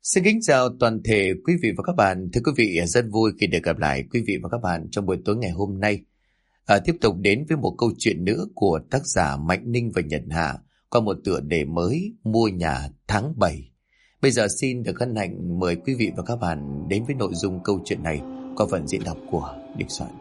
Xin kính chào toàn thể quý vị và các bạn. Thưa quý vị, rất vui khi được gặp lại quý vị và các bạn trong buổi tối ngày hôm nay. Tiếp tục đến với một câu chuyện nữa của tác giả Mạnh Ninh và Nhật Hà qua một tựa đề mới Mua nhà tháng 7. Bây giờ xin được hân hạnh mời quý vị và các bạn đến với nội dung câu chuyện này qua phần diễn đọc của Đình Soạn.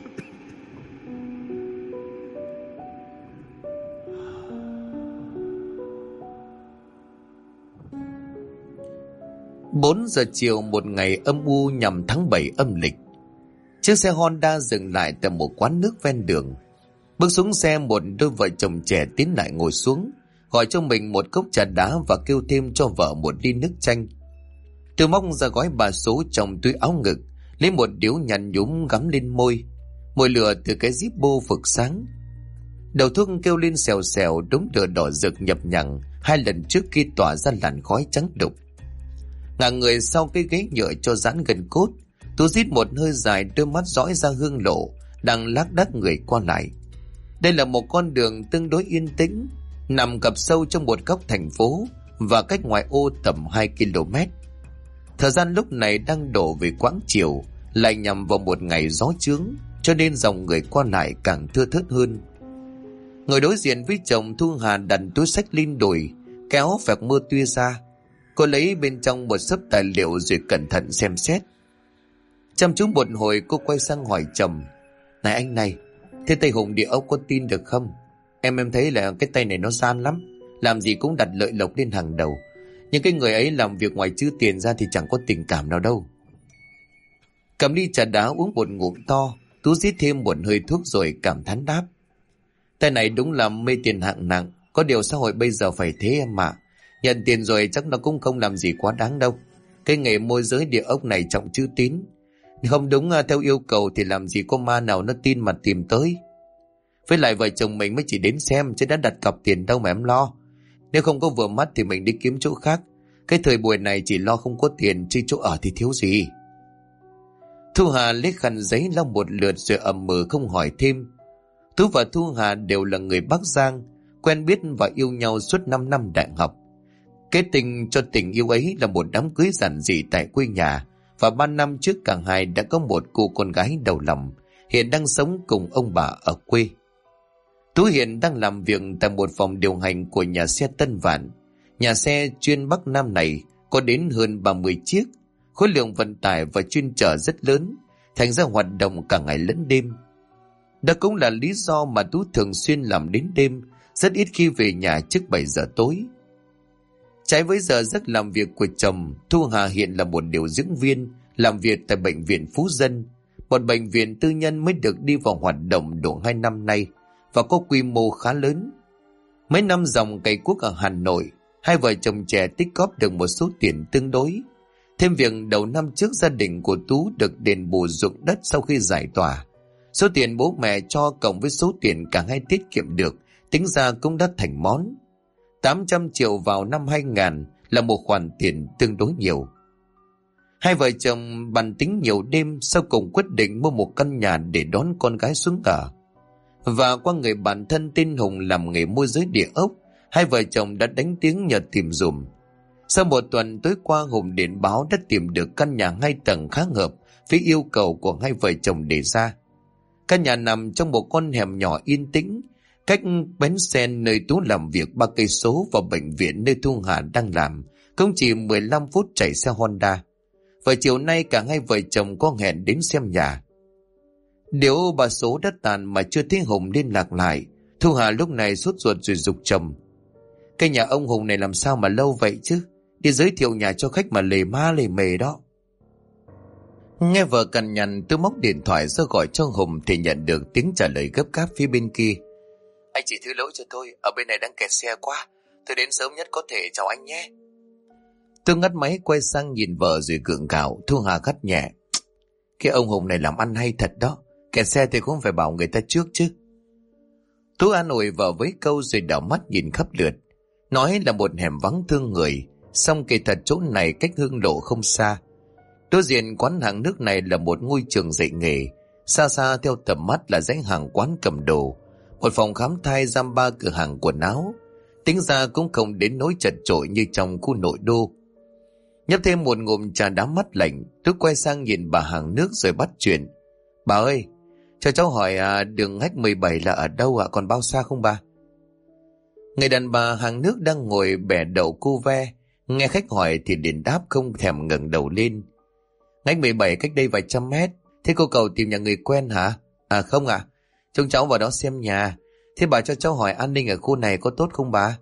Bốn giờ chiều một ngày âm u nhằm tháng 7 âm lịch, chiếc xe Honda dừng lại tại một quán nước ven đường. Bước xuống xe, một đôi vợ chồng trẻ tiến lại ngồi xuống, gọi cho mình một cốc trà đá và kêu thêm cho vợ một ly nước chanh. Tôi móc ra gói bà số trong túi áo ngực, lấy một điếu nhăn nhúm gắm lên môi. Mồi lửa từ cái Zippo phực sáng. Đầu thuốc kêu lên xèo xèo, đống lửa đỏ rực nhập nhằng hai lần trước khi tỏa ra làn khói trắng đục. Ngả người sau cái ghế nhựa cho giãn gần cốt, tôi rít một hơi dài, đôi mắt dõi ra hương lộ đang lác đác người qua lại. Đây là một con đường tương đối yên tĩnh, nằm cập sâu trong một góc thành phố và cách ngoại ô tầm 2 km. Thời gian lúc này đang đổ về quãng chiều, lại nhằm vào một ngày gió chướng, cho nên dòng người qua lại càng thưa thớt hơn. Người đối diện với chồng, Thu Hà đặt túi xách lên đùi, kéo vẹt mưa tuya ra. Cô lấy bên trong một xấp tài liệu rồi cẩn thận xem xét. Chăm chú một hồi, cô quay sang hỏi chồng: "Này anh này, thế tay Hùng địa ốc có tin được không? Em thấy là cái tay này nó gian lắm, làm gì cũng đặt lợi lộc lên hàng đầu. Nhưng cái người ấy làm việc ngoài trừ tiền ra thì chẳng có tình cảm nào đâu." Cầm ly trà đá uống một ngụm to, Tú rít thêm một hơi thuốc rồi cảm thán đáp: "Tay này đúng là mê tiền hạng nặng, có điều xã hội bây giờ phải thế em ạ. Nhận tiền rồi chắc nó cũng không làm gì quá đáng đâu. Cái nghề môi giới địa ốc này trọng chữ tín. Không đúng theo yêu cầu thì làm gì có ma nào nó tin mà tìm tới. Với lại vợ chồng mình mới chỉ đến xem chứ đã đặt cọc tiền đâu mà em lo. Nếu không có vừa mắt thì mình đi kiếm chỗ khác. Cái thời buổi này chỉ lo không có tiền chứ chỗ ở thì thiếu gì." Thu Hà lấy khăn giấy lau một lượt rồi ậm ừ không hỏi thêm. Tú và Thu Hà đều là người Bắc Giang, quen biết và yêu nhau suốt 5 năm đại học. Kết tình cho tình yêu ấy là một đám cưới giản dị tại quê nhà, và 3 năm trước cả hai đã có một cô con gái đầu lòng, hiện đang sống cùng ông bà ở quê. Tú hiện đang làm việc tại một phòng điều hành của nhà xe Tân Vạn. Nhà xe chuyên Bắc Nam này có đến hơn 30 chiếc, khối lượng vận tải và chuyên chở rất lớn, thành ra hoạt động cả ngày lẫn đêm. Đó cũng là lý do mà Tú thường xuyên làm đến đêm, rất ít khi về nhà trước 7 giờ tối. Trái với giờ giấc làm việc của chồng, Thu Hà hiện là một điều dưỡng viên, làm việc tại bệnh viện Phú Dân, một bệnh viện tư nhân mới được đi vào hoạt động độ 2 năm nay và có quy mô khá lớn. Mấy năm dòng cày cuốc ở Hà Nội, hai vợ chồng trẻ tích góp được một số tiền tương đối. Thêm việc đầu năm trước gia đình của Tú được đền bù ruộng đất sau khi giải tỏa. Số tiền bố mẹ cho cộng với số tiền cả hai tiết kiệm được, tính ra cũng đã thành món. 800 triệu vào năm 2000 là một khoản tiền tương đối nhiều. Hai vợ chồng bàn tính nhiều đêm, sau cùng quyết định mua một căn nhà để đón con gái xuống ở. Và qua người bạn thân tên Hùng làm nghề môi giới địa ốc, hai vợ chồng đã đánh tiếng nhờ tìm dùm. Sau một tuần tối qua, Hùng điện báo đã tìm được căn nhà 2 tầng khá hợp với yêu cầu của hai vợ chồng đề ra. Căn nhà nằm trong một con hẻm nhỏ yên tĩnh, cách bến xe nơi Tú làm việc 3 cây số và bệnh viện nơi Thu Hà đang làm cũng chỉ 15 phút chạy xe Honda. Và chiều nay cả hai vợ chồng có hẹn đến xem nhà. Nếu bà số đã tàn mà chưa thấy Hùng liên lạc lại, Thu Hà lúc này sốt ruột rồi giục chồng: "Cái nhà ông Hùng này làm sao mà lâu vậy chứ? Đi giới thiệu nhà cho khách mà lề ma lề mề đó." Nghe vợ cằn nhằn, tôi móc điện thoại ra gọi cho Hùng thì nhận được tiếng trả lời gấp gáp phía bên kia: "Anh chỉ thứ lỗi cho tôi, ở bên này đang kẹt xe quá. Tôi đến sớm nhất có thể, chào anh nhé." Tôi ngắt máy quay sang nhìn vợ rồi gượng gạo. Thu Hà gắt nhẹ: "Cái ông Hùng này làm ăn hay thật đó, kẹt xe thì cũng phải bảo người ta trước chứ." Tú an ủi vợ với câu rồi đảo mắt nhìn khắp lượt. Nói là một hẻm vắng thương người, song kỳ thật chỗ này cách Hương Lộ không xa. Đối diện quán hàng nước này là một ngôi trường dạy nghề, xa xa theo tầm mắt là dãy hàng quán cầm đồ, một phòng khám thai, giam ba cửa hàng quần áo. Tính ra cũng không đến nỗi chật chội như trong khu nội đô. Nhấp thêm một ngụm trà đá mắt lạnh, Tú quay sang nhìn bà hàng nước rồi bắt chuyện. Bà ơi, cho cháu hỏi đường ngách 17 là ở đâu ạ? Còn bao xa không bà? Người đàn bà hàng nước đang ngồi bẻ đậu cu ve, nghe khách hỏi thì liền đáp không thèm ngẩng đầu lên. Ngách 17 cách đây vài trăm mét. Thế cô cậu tìm nhà người quen hả? À không ạ, chúng cháu vào đó xem nhà. Thế bà cho cháu hỏi an ninh ở khu này có tốt không bà?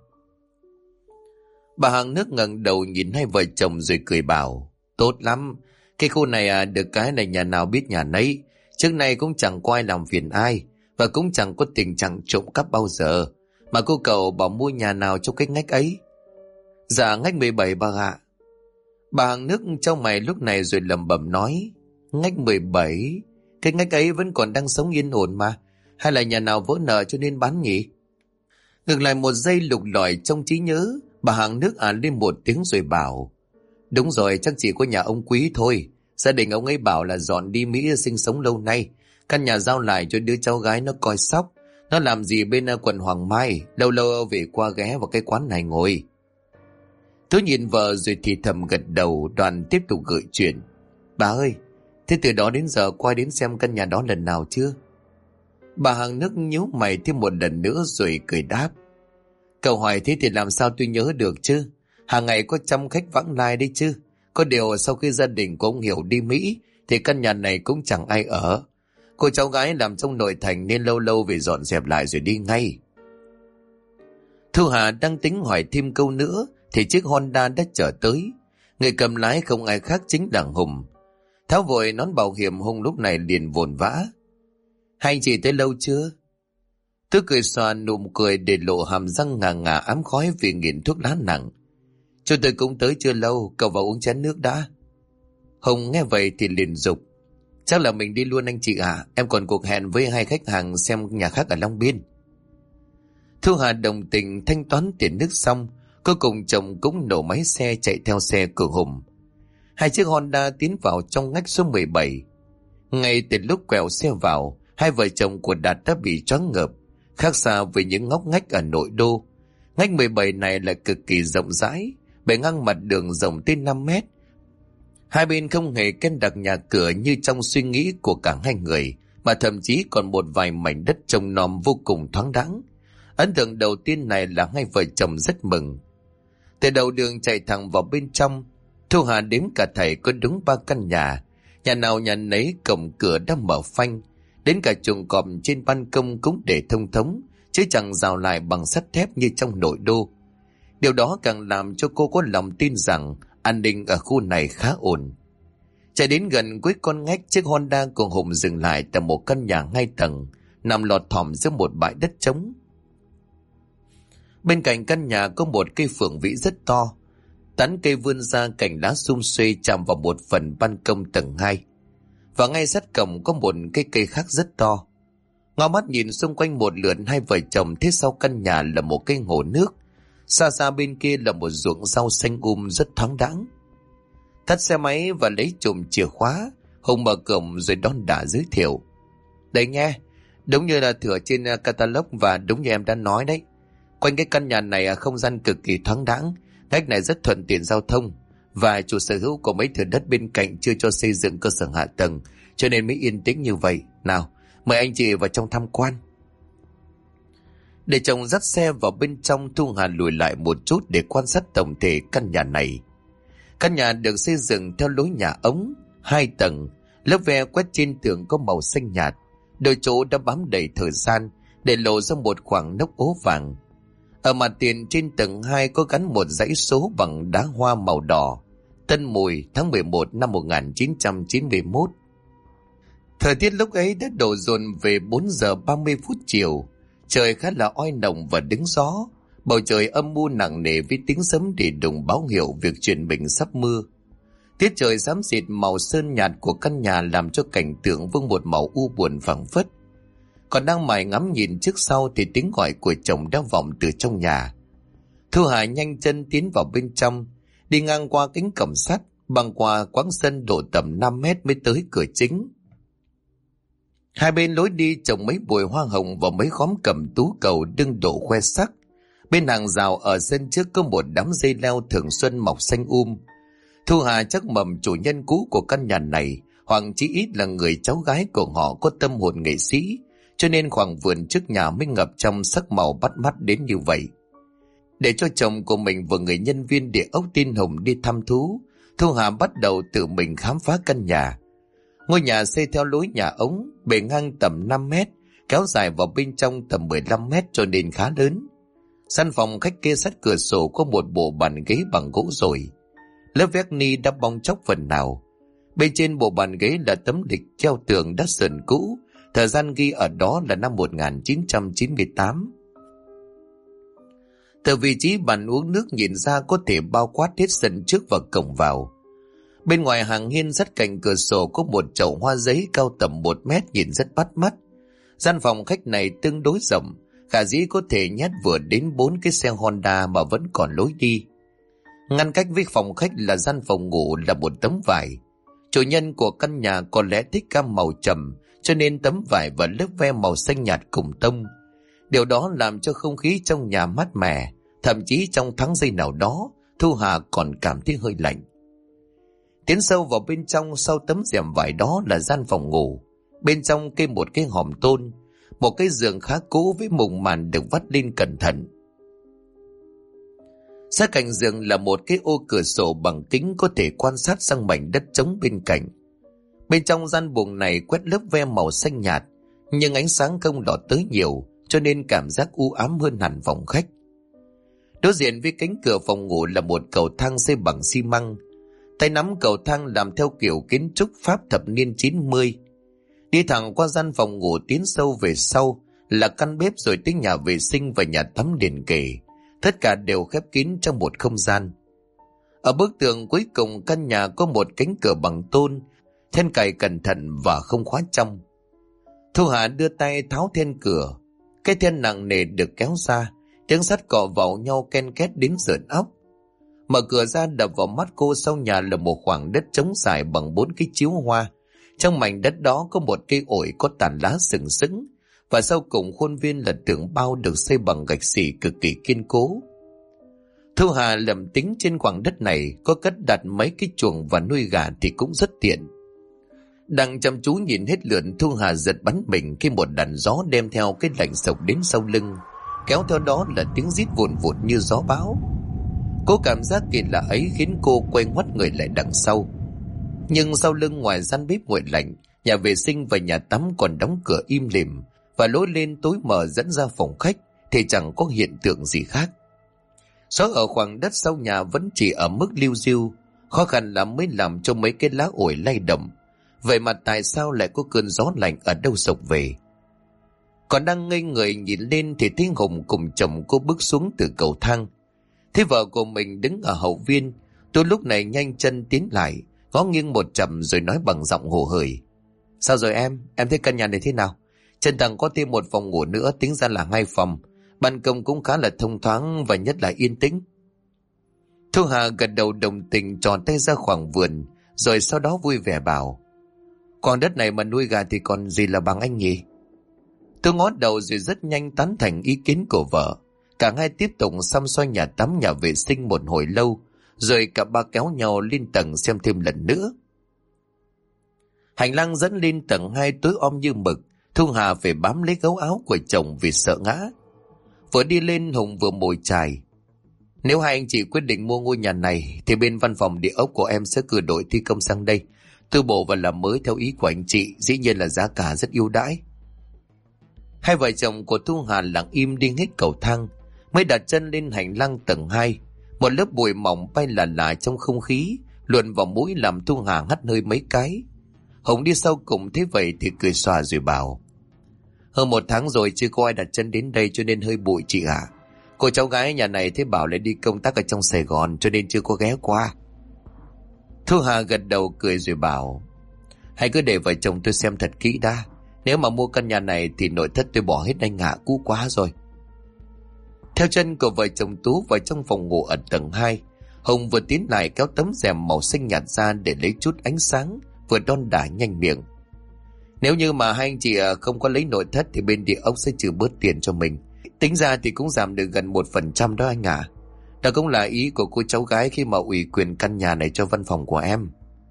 Bà hàng nước ngẩng đầu nhìn hai vợ chồng rồi cười bảo, tốt lắm. Cái khu này được cái này nhà nào biết nhà nấy. Trước nay cũng chẳng có ai làm phiền ai, và cũng chẳng có tình trạng trộm cắp bao giờ. Mà cô cậu bảo mua nhà nào trong cái ngách ấy? Dạ ngách 17 bà ạ. Bà hàng nước trong mày lúc này rồi lẩm bẩm nói, ngách 17, cái ngách ấy vẫn còn đang sống yên ổn mà. Hay là nhà nào vỡ nợ cho nên bán nhỉ? Ngược lại một giây lục lọi trong trí nhớ, bà hàng nước lên một tiếng rồi bảo, đúng rồi, chắc chỉ có nhà ông Quý thôi. Gia đình ông ấy bảo là dọn đi Mỹ sinh sống lâu nay, căn nhà giao lại cho đứa cháu gái nó coi sóc. Nó làm gì bên quận Hoàng Mai, lâu lâu về qua ghé vào cái quán này ngồi. Tôi nhìn vợ rồi thì thầm gật đầu, Đoàn tiếp tục gợi chuyện. Bà ơi, thế từ đó đến giờ qua đến xem căn nhà đó lần nào chưa? Bà hàng nước nhíu mày thêm một lần nữa rồi cười đáp. Cậu hỏi thế thì làm sao tôi nhớ được chứ? Hàng ngày có trăm khách vãng lai đấy chứ. Có điều sau khi gia đình của ông Hiểu đi Mỹ thì căn nhà này cũng chẳng ai ở. Cô cháu gái làm trong nội thành nên lâu lâu về dọn dẹp lại rồi đi ngay. Thu Hà đang tính hỏi thêm câu nữa thì chiếc Honda đã chở tới. Người cầm lái không ai khác chính là Hùng. Tháo vội nón bảo hiểm, Hùng lúc này liền vồn vã. Hai chị tới lâu chưa? Tôi cười xòa nụ cười để lộ hàm răng ngà ngà ám khói vì nghiện thuốc lá nặng. Chúng tôi cũng tới chưa lâu, cậu vào uống chén nước đã. Hùng nghe vậy thì liền dục. Chắc là mình đi luôn anh chị ạ, em còn cuộc hẹn với hai khách hàng xem nhà khác ở Long Biên. Thu Hà đồng tình thanh toán tiền nước xong, cuối cùng chồng cũng nổ máy xe chạy theo xe của Hùng. Hai chiếc Honda tiến vào trong ngách số 17. Ngay từ lúc quẹo xe vào, hai vợ chồng của Đạt đã bị choáng ngợp. Khác xa với những ngóc ngách ở nội đô, ngách 17 này là cực kỳ rộng rãi, bề ngang mặt đường rộng tới 5 mét. Hai bên không hề kén đặc nhà cửa như trong suy nghĩ của cả hai người, mà thậm chí còn một vài mảnh đất trồng nòm vô cùng thoáng đãng. Ấn tượng đầu tiên này là hai vợ chồng rất mừng. Từ đầu đường chạy thẳng vào bên trong, Thu Hà đếm cả thảy có đúng 3 căn nhà. Nhà nào nhà nấy cổng cửa đã mở phanh, đến cả chuồng cọp trên ban công cũng để thông thống, chứ chẳng rào lại bằng sắt thép như trong nội đô. Điều đó càng làm cho cô có lòng tin rằng an ninh ở khu này khá ổn. Chạy đến gần cuối con ngách, chiếc Honda của Hùng dừng lại tại một căn nhà 2 tầng, nằm lọt thỏm giữa một bãi đất trống. Bên cạnh căn nhà có một cây phượng vĩ rất to, tán cây vươn ra, cành lá sum xuê chạm vào một phần ban công tầng 2. Và ngay sát cổng có một cái cây khác rất to. Ngó mắt nhìn xung quanh một lượt, hai vợ chồng thấy sau căn nhà là một cái hồ nước, xa xa bên kia là một ruộng rau xanh rất thoáng đãng. Thắt xe máy và lấy chùm chìa khóa, Hùng mở cổng rồi đón đã giới thiệu. Đây nghe, đúng như là thửa trên catalog và đúng như em đã nói đấy. Quanh cái căn nhà này không gian cực kỳ thoáng đãng, ngách này rất thuận tiện giao thông, và chủ sở hữu của mấy thửa đất bên cạnh chưa cho xây dựng cơ sở hạ tầng, cho nên mới yên tĩnh như vậy. Nào, mời anh chị vào trong tham quan. Để chồng dắt xe vào bên trong, Thu Hà lùi lại một chút để quan sát tổng thể căn nhà này. Căn nhà được xây dựng theo lối nhà ống, 2 tầng, lớp ve quét trên tường có màu xanh nhạt, đôi chỗ đã bám đầy thời gian để lộ ra một khoảng nóc ố vàng. Ở mặt tiền trên tầng 2 có gắn một dãy số bằng đá hoa màu đỏ, Tân Mùi, tháng 11 năm 1991. Thời tiết lúc ấy đã đổ dồn về 4 giờ 30 phút chiều. Trời khá là oi nồng và đứng gió. Bầu trời âm u nặng nề với tiếng sấm đi đùng báo hiệu việc chuyển mình sắp mưa. Tiết trời xám xịt màu sơn nhạt của căn nhà làm cho cảnh tượng vương một màu u buồn phảng phất. Còn đang mải ngắm nhìn trước sau thì tiếng gọi của chồng đã vọng từ trong nhà. Thu Hà nhanh chân tiến vào bên trong, đi ngang qua cánh cổng sắt, băng qua quãng sân đổ tầm 5 mét mới tới cửa chính. Hai bên lối đi trồng mấy bụi hoa hồng và mấy khóm cẩm tú cầu đưng đổ khoe sắc. Bên hàng rào ở sân trước có một đám dây leo thường xuân mọc xanh Thu Hà chắc mầm chủ nhân cũ của căn nhà này, hoặc chí ít là người cháu gái của họ có tâm hồn nghệ sĩ, cho nên khoảng vườn trước nhà mới ngập trong sắc màu bắt mắt đến như vậy. Để cho chồng của mình và người nhân viên địa ốc tin Hùng đi thăm thú, Thu Hà bắt đầu tự mình khám phá căn nhà. Ngôi nhà xây theo lối nhà ống, bề ngang tầm 5 mét, kéo dài vào bên trong tầm 15 mét cho nên khá lớn. Căn phòng khách kia sát cửa sổ có một bộ bàn ghế bằng gỗ rồi. Lớp vét ni đã bong tróc phần nào. Bên trên bộ bàn ghế là tấm lịch treo tường đã sờn cũ, thời gian ghi ở đó là năm 1998. Từ vị trí bàn uống nước nhìn ra có thể bao quát hết sân trước và cổng vào. Bên ngoài hàng hiên sát cạnh cửa sổ có một chậu hoa giấy cao tầm 1 mét nhìn rất bắt mắt. Gian phòng khách này tương đối rộng, khả dĩ có thể nhét vừa đến 4 cái xe Honda mà vẫn còn lối đi. Ngăn cách với phòng khách là gian phòng ngủ là một tấm vải. Chủ nhân của căn nhà có lẽ thích cam màu trầm, cho nên tấm vải và lớp ve màu xanh nhạt cùng tông. Điều đó làm cho không khí trong nhà mát mẻ, thậm chí trong tháng giây nào đó, Thu Hà còn cảm thấy hơi lạnh. Tiến sâu vào bên trong, sau tấm rèm vải đó là gian phòng ngủ. Bên trong kê một cái hòm tôn, một cái giường khá cũ với mùng màn được vắt lên cẩn thận. Sát cạnh giường là một cái ô cửa sổ bằng kính có thể quan sát sang mảnh đất trống bên cạnh. Bên trong gian buồng này quét lớp ve màu xanh nhạt, nhưng ánh sáng không đỏ tới nhiều, cho nên cảm giác u ám hơn hẳn phòng khách. Đối diện với cánh cửa phòng ngủ là một cầu thang xây bằng xi măng. Tay nắm cầu thang làm theo kiểu kiến trúc Pháp thập niên 90. Đi thẳng qua gian phòng ngủ tiến sâu về sau là căn bếp, rồi tới nhà vệ sinh và nhà tắm liền kề. Tất cả đều khép kín trong một không gian. Ở bức tường cuối cùng căn nhà có một cánh cửa bằng tôn, then cài cẩn thận và không khóa trong. Thu Hà đưa tay tháo then cửa. Cái then nặng nề được kéo ra, tiếng sắt cọ vào nhau ken két đến rợn óc. Mở cửa ra đập vào mắt cô, sau nhà là một khoảng đất trống dài bằng 4 cái chiếu hoa. Trong mảnh đất đó có một cây ổi có tàn lá sừng sững, và sau cùng khuôn viên là tường bao được xây bằng gạch xỉ cực kỳ kiên cố. Thu Hà lầm tính trên khoảng đất này có cất đặt mấy cái chuồng và nuôi gà thì cũng rất tiện. Đang chăm chú nhìn hết lượn, Thu Hà giật bắn mình khi một đàn gió đem theo cái lạnh sộc đến sau lưng, kéo theo đó là tiếng rít vụn vụt như gió bão. Cô cảm giác kỳ lạ ấy khiến cô quay ngoắt người lại đằng sau. Nhưng sau lưng, ngoài gian bếp nguội lạnh, nhà vệ sinh và nhà tắm còn đóng cửa im lìm, và lối lên tối mờ dẫn ra phòng khách thì chẳng có hiện tượng gì khác. Gió ở khoảng đất sau nhà vẫn chỉ ở mức liu riu, khó khăn lắm mới làm cho mấy cái lá ổi lay động. Vậy mà tại sao lại có cơn gió lạnh ở đâu sộc về? Còn đang ngây người nhìn lên thì thấy Hùng cùng chồng cô bước xuống từ cầu thang. Thấy vợ của mình đứng ở hậu viên, tôi lúc này nhanh chân tiến lại, ngó nghiêng một chậm rồi nói bằng giọng hồ hởi: Sao rồi em thấy căn nhà này thế nào? Trên tầng có thêm một phòng ngủ nữa, tính ra là 2 phòng. Ban công cũng khá là thông thoáng và nhất là yên tĩnh. Thu Hà gật đầu đồng tình, tròn tay ra khoảng vườn, rồi sau đó vui vẻ bảo: Còn đất này mà nuôi gà thì còn gì là bằng anh nhỉ? Tôi ngó đầu rồi rất nhanh tán thành ý kiến của vợ. Cả hai tiếp tục xăm soi nhà tắm, nhà vệ sinh một hồi lâu, rồi cả ba kéo nhau lên tầng xem thêm lần nữa. Hành lang dẫn lên tầng 2 tối om như mực. Thu Hà phải bám lấy gấu áo của chồng vì sợ ngã. Vừa đi lên, Hùng vừa mồi chài: Nếu hai anh chị quyết định mua ngôi nhà này thì bên văn phòng địa ốc của em sẽ cử đội thi công sang đây, tu bổ và làm mới theo ý của anh chị, dĩ nhiên là giá cả rất ưu đãi. Hai vợ chồng của Thu Hà lặng im đi hết cầu thang, mới đặt chân lên hành lang tầng 2. Một lớp bụi mỏng bay lả lả trong không khí, luồn vào mũi làm Thu Hà hắt hơi mấy cái. Hùng đi sau cùng thấy vậy thì cười xòa rồi bảo: Hơn 1 tháng rồi chưa có ai đặt chân đến đây cho nên hơi bụi chị ạ. Cô cháu gái nhà này thấy bảo lại đi công tác ở trong Sài Gòn cho nên chưa có ghé qua. Thu Hà gật đầu cười rồi bảo: Hãy cứ để vợ chồng tôi xem thật kỹ đã. Nếu mà mua căn nhà này thì nội thất tôi bỏ hết anh ạ, cũ quá rồi. Theo chân của vợ chồng Tú vào trong phòng ngủ ở tầng 2, Hùng vừa tiến lại kéo tấm rèm màu xanh nhạt ra để lấy chút ánh sáng, vừa đon đả nhanh miệng: Nếu như mà hai anh chị không có lấy nội thất thì bên địa ốc sẽ trừ bớt tiền cho mình. Tính ra thì cũng giảm được gần 1% đó anh ạ. Đó cũng là ý của cô cháu gái khi mà ủy quyền căn nhà này cho văn phòng của em.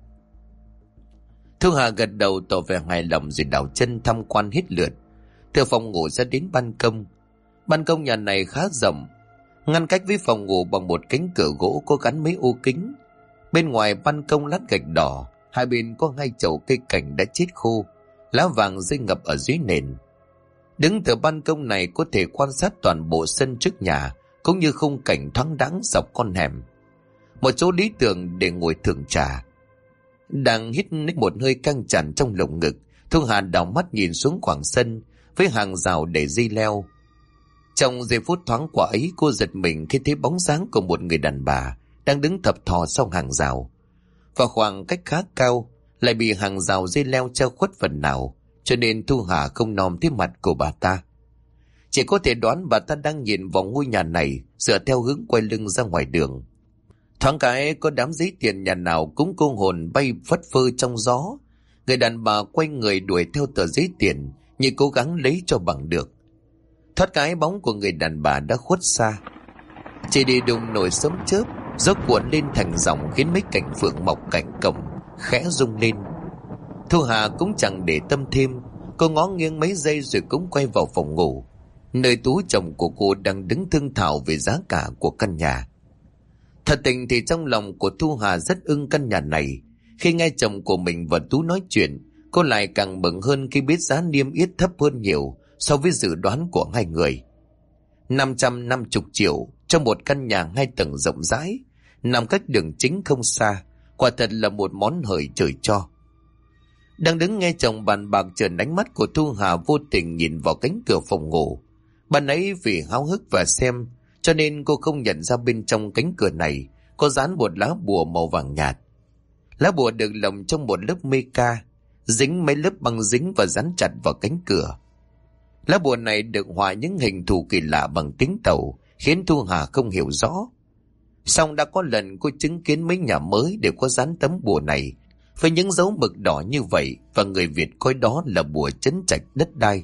Thu Hà gật đầu tỏ vẻ hài lòng rồi đảo chân tham quan hết lượt. Từ phòng ngủ ra đến ban công. Ban công nhà này khá rộng, ngăn cách với phòng ngủ bằng một cánh cửa gỗ có gắn mấy ô kính. Bên ngoài ban công lát gạch đỏ, hai bên có hai chậu cây cảnh đã chết khô, lá vàng rơi ngập ở dưới nền. Đứng từ ban công này có thể quan sát toàn bộ sân trước nhà, cũng như khung cảnh thoáng đãng dọc con hẻm. Một chỗ lý tưởng để ngồi thưởng trà. Đang hít một hơi căng tràn trong lồng ngực, Thu Hà đảo mắt nhìn xuống khoảng sân với hàng rào để dây leo. Trong giây phút thoáng qua ấy, cô giật mình khi thấy bóng dáng của một người đàn bà đang đứng thập thò sau hàng rào. Và khoảng cách khá cao, lại bị hàng rào dây leo che khuất phần nào, cho nên Thu Hà không nom thấy mặt của bà ta. Chỉ có thể đoán bà ta đang nhìn vào ngôi nhà này dựa theo hướng quay lưng ra ngoài đường. Thoáng cái có đám giấy tiền nhà nào cũng cô hồn bay phất phơ trong gió. Người đàn bà quay người đuổi theo tờ giấy tiền như cố gắng lấy cho bằng được. Thoát cái bóng của người đàn bà đã khuất xa. Chỉ đi đùng nổi sấm chớp, gió cuộn lên thành dòng khiến mấy cành phượng mọc cạnh cổng khẽ rung lên. Thu Hà cũng chẳng để tâm thêm, cô ngó nghiêng mấy giây rồi cũng quay vào phòng ngủ, nơi Tú chồng của cô đang đứng thương thảo về giá cả của căn nhà. Thật tình thì trong lòng của Thu Hà rất ưng căn nhà này. Khi nghe chồng của mình và Tú nói chuyện, cô lại càng mừng hơn khi biết giá niêm yết thấp hơn nhiều so với dự đoán của hai người. 550 triệu cho một căn nhà 2 tầng rộng rãi, nằm cách đường chính không xa, quả thật là một món hời trời cho. Đang đứng nghe chồng bàn bạc, chợt ánh mắt của Thu Hà vô tình nhìn vào cánh cửa phòng ngủ. Bạn ấy vì háo hức và xem, cho nên cô không nhận ra bên trong cánh cửa này có dán một lá bùa màu vàng nhạt. Lá bùa được lồng trong một lớp mica, dính mấy lớp băng dính và dán chặt vào cánh cửa. Lá bùa này được họa những hình thù kỳ lạ bằng tiếng Tàu, khiến Thu Hà không hiểu rõ. Song đã có lần cô chứng kiến mấy nhà mới đều có dán tấm bùa này với những dấu mực đỏ như vậy, và người Việt coi đó là bùa trấn trạch đất đai.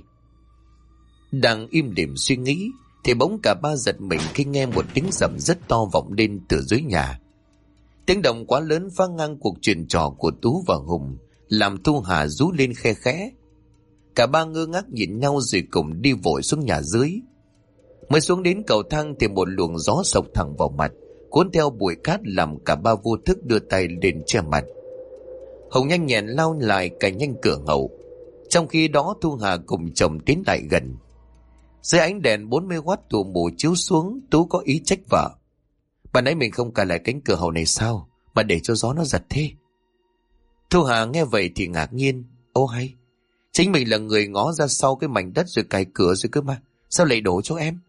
Đang im lìm suy nghĩ thì bỗng cả ba giật mình khi nghe một tiếng rầm rất to vọng lên từ dưới nhà. Tiếng động quá lớn phá ngang cuộc chuyện trò của Tú và Hùng, làm Thu Hà rú lên khe khẽ. Cả ba ngơ ngác nhìn nhau rồi cùng đi vội xuống nhà dưới. Mới xuống đến cầu thang thì một luồng gió sộc thẳng vào mặt, cuốn theo bụi cát làm cả ba vô thức đưa tay lên che mặt. Hùng nhanh nhẹn lao lại cài nhanh cửa hậu. Trong khi đó Thu Hà cùng chồng tiến lại gần. Dưới ánh đèn 40W tù mù chiếu xuống, Tú có ý trách vợ. Bà nãy mình không cài lại cánh cửa hậu này sao mà để cho gió nó giật thế? Thu Hà nghe vậy thì ngạc nhiên. Ô hay, chính mình là người ngó ra sau cái mảnh đất rồi cài cửa rồi cơ mà, sao lại đổ cho em?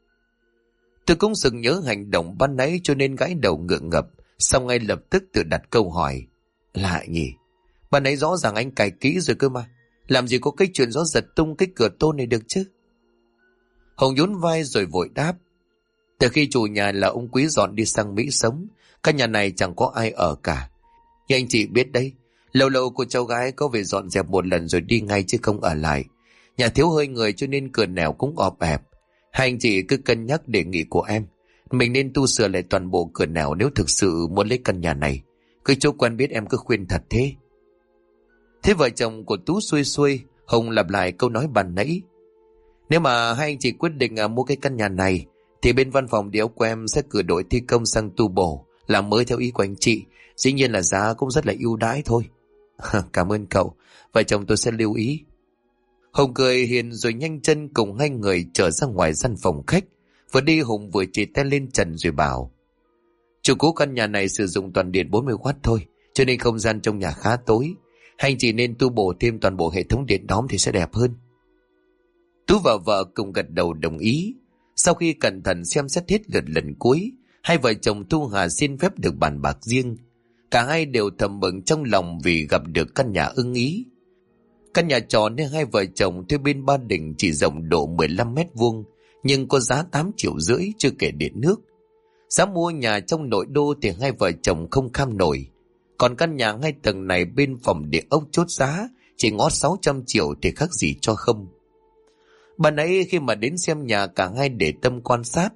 Tôi cũng sực nhớ hành động ban nãy cho nên gãi đầu ngượng ngập, xong ngay lập tức tự đặt câu hỏi. Lạ nhỉ, ban nãy rõ ràng anh cài kỹ rồi cơ mà, làm gì có cái chuyện gió giật tung cái cửa tôn này được chứ? Hồng nhún vai rồi vội đáp. Từ khi chủ nhà là ông Quý dọn đi sang Mỹ sống, căn nhà này chẳng có ai ở cả. Nhưng anh chị biết đấy, lâu lâu cô cháu gái có về dọn dẹp một lần rồi đi ngay chứ không ở lại. Nhà thiếu hơi người cho nên cửa nẻo cũng ọp ẹp. Hai anh chị cứ cân nhắc đề nghị của em, mình nên tu sửa lại toàn bộ cửa nẻo nếu thực sự muốn lấy căn nhà này. Cứ chỗ quen biết em cứ khuyên thật thế. Thế vợ chồng của Tú xuôi xuôi, Hồng lặp lại câu nói ban nãy. Nếu mà hai anh chị quyết định mua cái căn nhà này, thì bên văn phòng điếu của em sẽ cử đội thi công sang tu bổ, làm mới theo ý của anh chị. Dĩ nhiên là giá cũng rất là ưu đãi thôi. Cảm ơn cậu, vợ chồng tôi sẽ lưu ý. Hùng cười hiền rồi nhanh chân cùng hai người trở ra ngoài gian phòng khách. Vừa đi Hùng vừa chỉ tay lên trần rồi bảo. Chủ cũ căn nhà này sử dụng toàn điện 40W thôi, cho nên không gian trong nhà khá tối. Hai anh chị nên tu bổ thêm toàn bộ hệ thống điện đóm thì sẽ đẹp hơn. Tú và vợ cùng gật đầu đồng ý. Sau khi cẩn thận xem xét hết lượt lần cuối, hai vợ chồng Thu Hà xin phép được bàn bạc riêng. Cả hai đều thầm mừng trong lòng vì gặp được căn nhà ưng ý. Căn nhà tròn nên hai vợ chồng thuê bên Ba Đình chỉ rộng độ 15 m², nhưng có giá 8,5 triệu chưa kể điện nước. Giá mua nhà trong nội đô thì hai vợ chồng không kham nổi. Còn căn nhà 2 tầng này bên phòng địa ốc chốt giá chỉ ngót 600 triệu thì khác gì cho không. Bạn ấy khi mà đến xem nhà cả hai để tâm quan sát,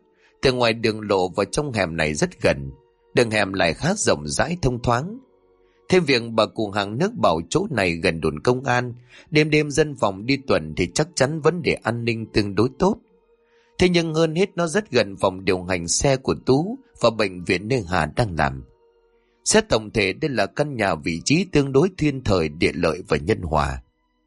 Từ ngoài đường lộ vào trong hẻm này rất gần, đường hẻm lại khá rộng rãi thông thoáng. Thêm việc bà cụ hàng nước bảo chỗ này gần đồn công an, đêm đêm dân phòng đi tuần thì chắc chắn vấn đề an ninh tương đối tốt. Thế nhưng hơn hết nó rất gần phòng điều hành xe của Tú và bệnh viện nơi Hà đang làm. Xét tổng thể đây là căn nhà vị trí tương đối thiên thời địa lợi và nhân hòa.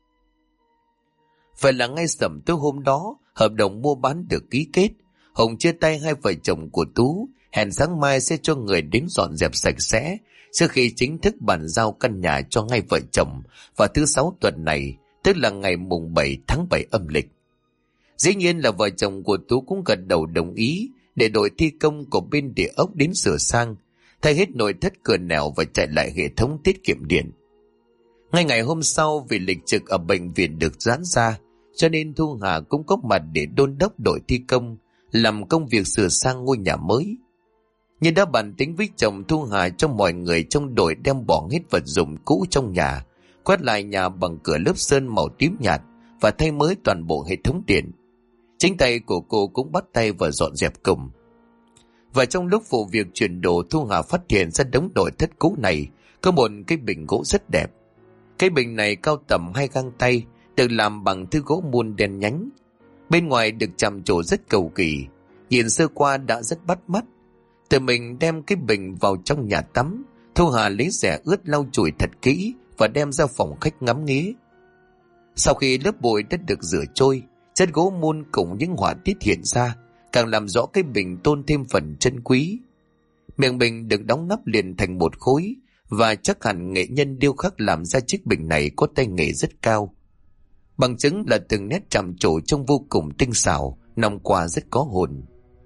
Vậy là ngay sẩm tối hôm đó, hợp đồng mua bán được ký kết. Hùng chia tay hai vợ chồng của Tú, hẹn sáng mai sẽ cho người đến dọn dẹp sạch sẽ trước khi chính thức bàn giao căn nhà cho hai vợ chồng vào thứ Sáu tuần này, tức là ngày mùng 7 tháng 7 âm lịch. Dĩ nhiên là vợ chồng của Tú cũng gật đầu đồng ý để đội thi công của bên địa ốc đến sửa sang, thay hết nội thất cửa nẻo và chạy lại hệ thống tiết kiệm điện. Ngay ngày hôm sau, vì lịch trực ở bệnh viện được giãn ra, cho nên Thu Hà cũng có mặt để đôn đốc đội thi công làm công việc sửa sang ngôi nhà mới. Nhưng đã bàn tính với chồng, Thu Hà cho mọi người trong đội đem bỏ hết vật dụng cũ trong nhà, quét lại nhà bằng cửa lớp sơn màu tím nhạt và thay mới toàn bộ hệ thống điện. Chính tay của cô cũng bắt tay vào dọn dẹp cùng. Và trong lúc vụ việc chuyển đồ, Thu Hà phát hiện ra đống nội thất cũ này có một cái bình gỗ rất đẹp. Cái bình này cao tầm 2 gang tay, được làm bằng thứ gỗ mun đen nhánh. Bên ngoài được chạm trổ rất cầu kỳ, nhìn sơ qua đã rất bắt mắt. Tự mình đem cái bình vào trong nhà tắm, Thu Hà lấy rẻ ướt lau chùi thật kỹ và đem ra phòng khách ngắm nghía. Sau khi lớp bụi đã được rửa trôi, chất gỗ mun cùng những họa tiết hiện ra, càng làm rõ cái bình tôn thêm phần chân quý. Miệng bình được đóng nắp liền thành một khối, và chắc hẳn nghệ nhân điêu khắc làm ra chiếc bình này có tay nghề rất cao. Bằng chứng là từng nét chạm trổ trông vô cùng tinh xảo, nòng quà rất có hồn.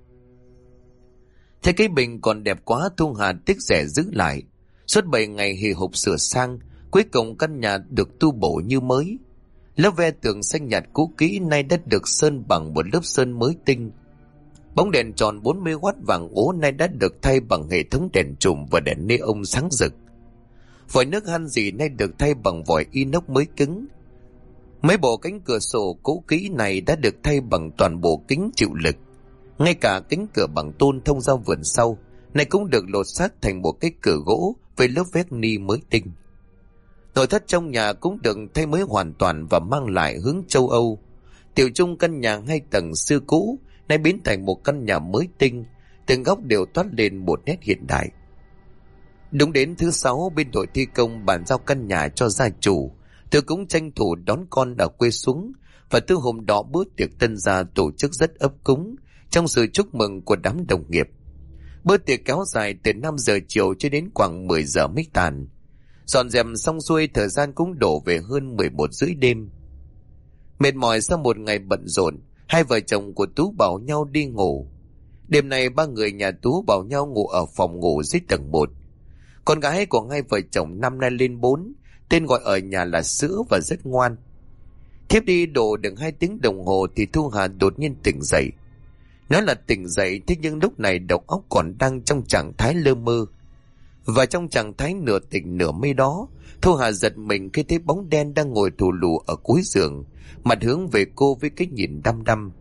Thế cái bình còn đẹp quá, Thu Hà tiếc rẻ giữ lại. Suốt 7 ngày hì hục sửa sang, cuối cùng căn nhà được tu bổ như mới. Lớp ve tường xanh nhạt cũ kỹ nay đã được sơn bằng một lớp sơn mới tinh. Bóng đèn tròn 40W vàng ố nay đã được thay bằng hệ thống đèn trùm và đèn neon sáng rực. Vòi nước han dỉ nay được thay bằng vòi inox mới cứng. Mấy bộ cánh cửa sổ cũ kỹ này đã được thay bằng toàn bộ kính chịu lực. Ngay cả cánh cửa bằng tôn thông ra vườn sau này cũng được lột xác thành một cái cửa gỗ với lớp vét ni mới tinh. Nội thất trong nhà cũng được thay mới hoàn toàn và mang lại hướng châu Âu. Tiểu chung căn nhà 2 tầng xưa cũ nay biến thành một căn nhà mới tinh, từng góc đều toát lên một nét hiện đại. Đúng đến thứ Sáu, bên đội thi công bàn giao căn nhà cho gia chủ, tôi cũng tranh thủ đón con ở quê xuống, và từ hôm đó bữa tiệc tân gia tổ chức rất ấp cúng trong sự chúc mừng của đám đồng nghiệp. Bữa tiệc kéo dài từ 5 giờ chiều cho đến khoảng 10 giờ mới tàn. Dọn dẹp xong xuôi, thời gian cũng đổ về hơn 11 rưỡi đêm. Mệt mỏi sau một ngày bận rộn, hai vợ chồng của Tú bảo nhau đi ngủ. Đêm nay 3 người nhà Tú bảo nhau ngủ ở phòng ngủ dưới tầng 1. Con gái của hai vợ chồng năm nay lên 4, tên gọi ở nhà là Sữa và rất ngoan. Thiếp đi độ được 2 tiếng đồng hồ thì Thu Hà đột nhiên tỉnh dậy. Nói là tỉnh dậy, thế nhưng lúc này đầu óc còn đang trong trạng thái lơ mơ. Và trong trạng thái nửa tỉnh nửa mê đó, Thu Hà giật mình khi thấy bóng đen đang ngồi thù lù ở cuối giường, mặt hướng về cô với cái nhìn đăm đăm.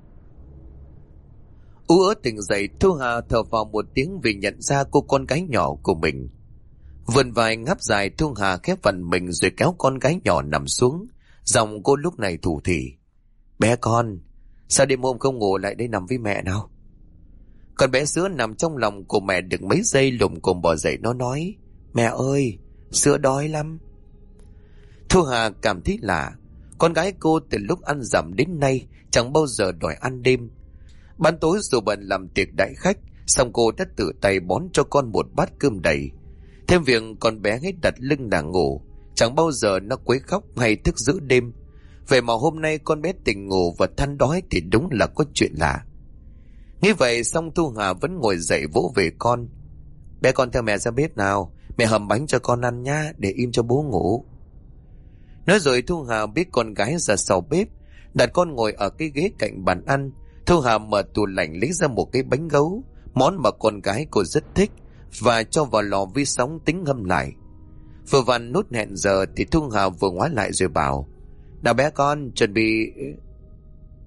Ú ớ tỉnh dậy, Thu Hà thở vào một tiếng vì nhận ra cô con gái nhỏ của mình. Vươn vai ngáp dài, Thu Hà khép phần mình rồi kéo con gái nhỏ nằm xuống. Giọng cô lúc này thủ thỉ: "Bé con, sao đêm hôm không ngủ lại đây nằm với mẹ nào?" Con bé Sữa nằm trong lòng của mẹ được mấy giây lùm cồm bò dậy, nó nói: "Mẹ ơi, Sữa đói lắm." Thu Hà cảm thấy lạ. Con gái cô từ lúc ăn dặm đến nay chẳng bao giờ đòi ăn đêm. Ban tối dù bận làm tiệc đại khách, xong cô đã tự tay bón cho con một bát cơm đầy. Thêm việc con bé hết đặt lưng là ngủ, chẳng bao giờ nó quấy khóc hay thức giữa đêm. Vậy mà hôm nay con bé tỉnh ngủ và than đói thì đúng là có chuyện lạ. Nghĩ vậy xong, Thu Hà vẫn ngồi dậy vỗ về con: "Bé con theo mẹ ra bếp nào, mẹ hầm bánh cho con ăn nhá, để im cho bố ngủ." Nói rồi Thu Hà biết con gái ra sau bếp, đặt con ngồi ở cái ghế cạnh bàn ăn. Thu Hà mở tủ lạnh lấy ra một cái bánh gấu, món mà con gái cô rất thích, và cho vào lò vi sóng tính hâm lại. Vừa vặn nút hẹn giờ thì Thu Hà vừa ngoái lại rồi bảo: "Nào bé con, chuẩn bị..."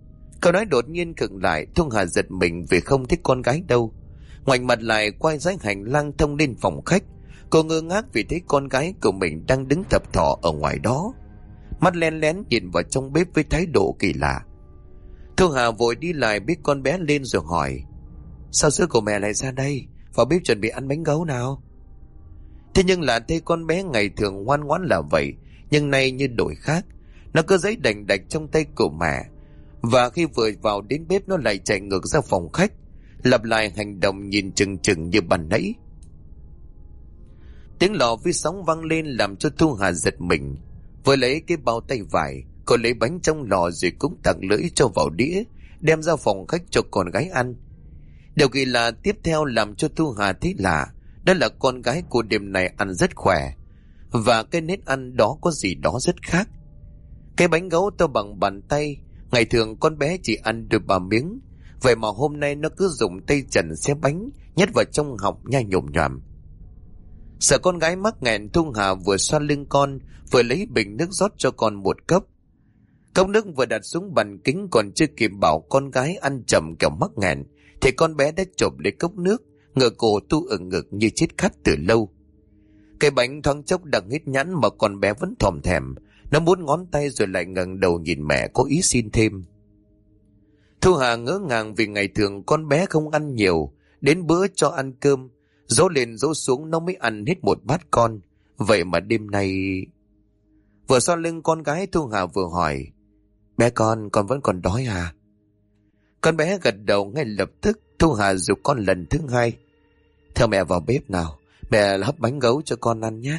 Câu nói đột nhiên khựng lại. Thu Hà giật mình vì không thích con gái đâu. Ngoảnh mặt lại quay dãy hành lang thông lên phòng khách. Cô ngơ ngác vì thấy con gái của mình đang đứng thập thò ở ngoài đó, mắt len lén nhìn vào trong bếp với thái độ kỳ lạ. Thu Hà vội đi lại bế con bé lên rồi hỏi: sao sữa của mẹ lại ra đây? Vào bếp chuẩn bị ăn bánh gấu nào. Thế nhưng là thấy con bé ngày thường ngoan ngoãn là vậy, nhưng nay như đổi khác. Nó cứ giấy đành đạch trong tay của mẹ, và khi vừa vào đến bếp nó lại chạy ngược ra phòng khách, lặp lại hành động nhìn chừng chừng như ban nãy. Tiếng lò vi sóng vang lên làm cho Thu Hà giật mình. Vừa lấy cái bao tay vải, cô lấy bánh trong lò rồi cũng tặng lưỡi cho vào đĩa, đem ra phòng khách cho con gái ăn. Điều kỳ lạ tiếp theo làm cho Thu Hà thấy lạ, đó là con gái của đêm này ăn rất khỏe, và cái nết ăn đó có gì đó rất khác. Cái bánh gấu to bằng bàn tay, ngày thường con bé chỉ ăn được 3 miếng, vậy mà hôm nay nó cứ dùng tay trần xé bánh, nhét vào trong họng nhai nhổm nhòm. Sợ con gái mắc nghẹn, Thu Hà vừa xoa lưng con, vừa lấy bình nước rót cho con một cốc. Cốc nước vừa đặt xuống bàn kính, còn chưa kịp bảo con gái ăn chậm kẻo mắc nghẹn, thì con bé đã chộp lấy cốc nước, ngửa cổ tu ở ngực như chết khát từ lâu. Cái bánh thoáng chốc đang hết nhãn mà con bé vẫn thòm thèm. Nó muốn ngón tay rồi lại ngẩng đầu nhìn mẹ, có ý xin thêm. Thu Hà ngỡ ngàng vì ngày thường con bé không ăn nhiều, đến bữa cho ăn cơm, dỗ lên dỗ xuống nó mới ăn hết một bát con. Vậy mà đêm nay... Vừa xoa lưng con gái, Thu Hà vừa hỏi: bé con vẫn còn đói à? Con bé gật đầu ngay lập tức. Thu Hà giục con lần thứ hai: theo mẹ vào bếp nào, mẹ hấp bánh gấu cho con ăn nhé.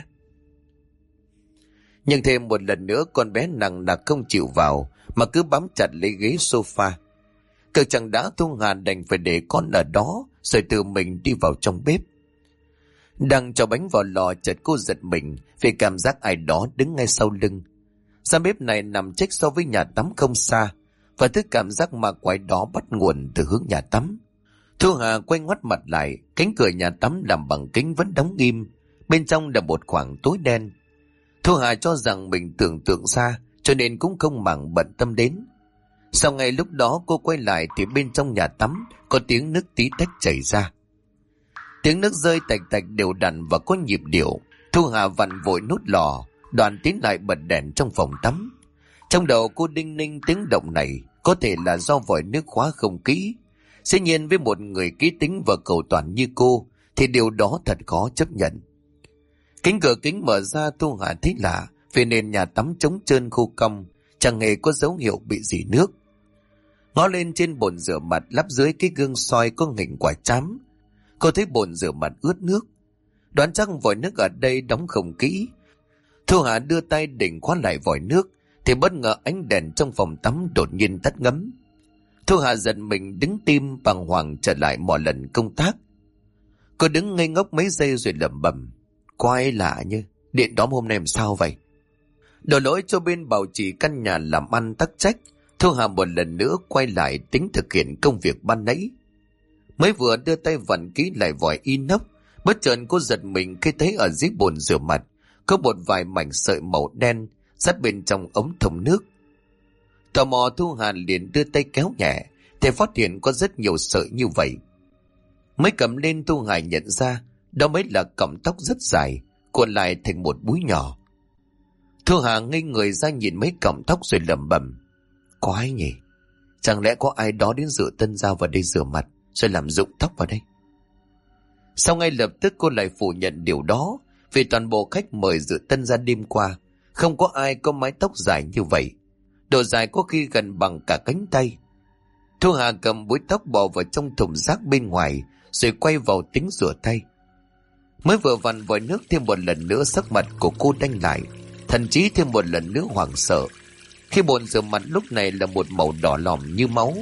Nhưng thêm một lần nữa con bé nặng nặc không chịu vào, mà cứ bám chặt lấy ghế sofa. Cực chẳng đã, Thu Hà đành phải để con ở đó, rồi tự mình đi vào trong bếp. Đang cho bánh vào lò, chợt cô giật mình vì cảm giác ai đó đứng ngay sau lưng. Gian bếp này nằm chệch so với nhà tắm không xa, và thứ cảm giác ma quái đó bắt nguồn từ hướng nhà tắm. Thu Hà quay ngoắt mặt lại, cánh cửa nhà tắm làm bằng kính vẫn đóng im, bên trong là một khoảng tối đen. Thu Hà cho rằng mình tưởng tượng xa, cho nên cũng không màng bận tâm đến. Sau ngay lúc đó cô quay lại thì bên trong nhà tắm có tiếng nước tí tách chảy ra. Tiếng nước rơi tạch tạch đều đặn và có nhịp điệu. Thu Hà vặn vội nút lò, đoàn tiến lại bật đèn trong phòng tắm. Trong đầu cô đinh ninh tiếng động này có thể là do vòi nước khóa không kỹ. Dĩ nhiên với một người kỹ tính và cầu toàn như cô thì điều đó thật khó chấp nhận. Cánh cửa kính mở ra, Thu Hà thấy lạ vì nền nhà tắm trống trơn khô cong, chẳng hề có dấu hiệu bị rỉ nước. Ngó lên trên bồn rửa mặt lắp dưới cái gương soi có hình quả trám, cô thấy bồn rửa mặt ướt nước. Đoán chắc vòi nước ở đây đóng không kỹ. Thu Hà đưa tay định khóa lại vòi nước thì bất ngờ ánh đèn trong phòng tắm đột nhiên tắt ngấm. Thu Hà giật mình đứng tim bàng hoàng trở lại mọi lần công tác. Cô đứng ngây ngốc mấy giây rồi lẩm bẩm: quái lạ như điện đóm hôm nay làm sao vậy? Đổ lỗi cho bên bảo trì căn nhà làm ăn tắc trách, Thu Hà một lần nữa quay lại tính thực hiện công việc ban nãy. Mới vừa đưa tay vặn kỹ lại vòi inox, bất chợt cô giật mình khi thấy ở dưới bồn rửa mặt có một vài mảnh sợi màu đen dắt bên trong ống thông nước. Tò mò, Thu Hà liền đưa tay kéo nhẹ thì phát hiện có rất nhiều sợi như vậy. Mới cầm lên, Thu Hà nhận ra đó mới là cọng tóc rất dài cuộn lại thành một búi nhỏ. Thu Hà ngây người ra nhìn mấy cọng tóc rồi lẩm bẩm: quái nhỉ, chẳng lẽ có ai đó đến rửa tân ra vào đây rửa mặt rồi làm rụng tóc vào đây? Sau ngay lập tức cô lại phủ nhận điều đó, vì toàn bộ khách mời rửa tân ra đêm qua không có ai có mái tóc dài như vậy, độ dài có khi gần bằng cả cánh tay. Thu Hà cầm búi tóc bỏ vào trong thùng rác bên ngoài rồi quay vào tính rửa tay. Mới vừa vặn vòi nước thêm một lần nữa, sắc mặt của cô đanh lại, thậm chí thêm một lần nữa hoảng sợ khi bồn rửa mặt lúc này là một màu đỏ lòm như máu.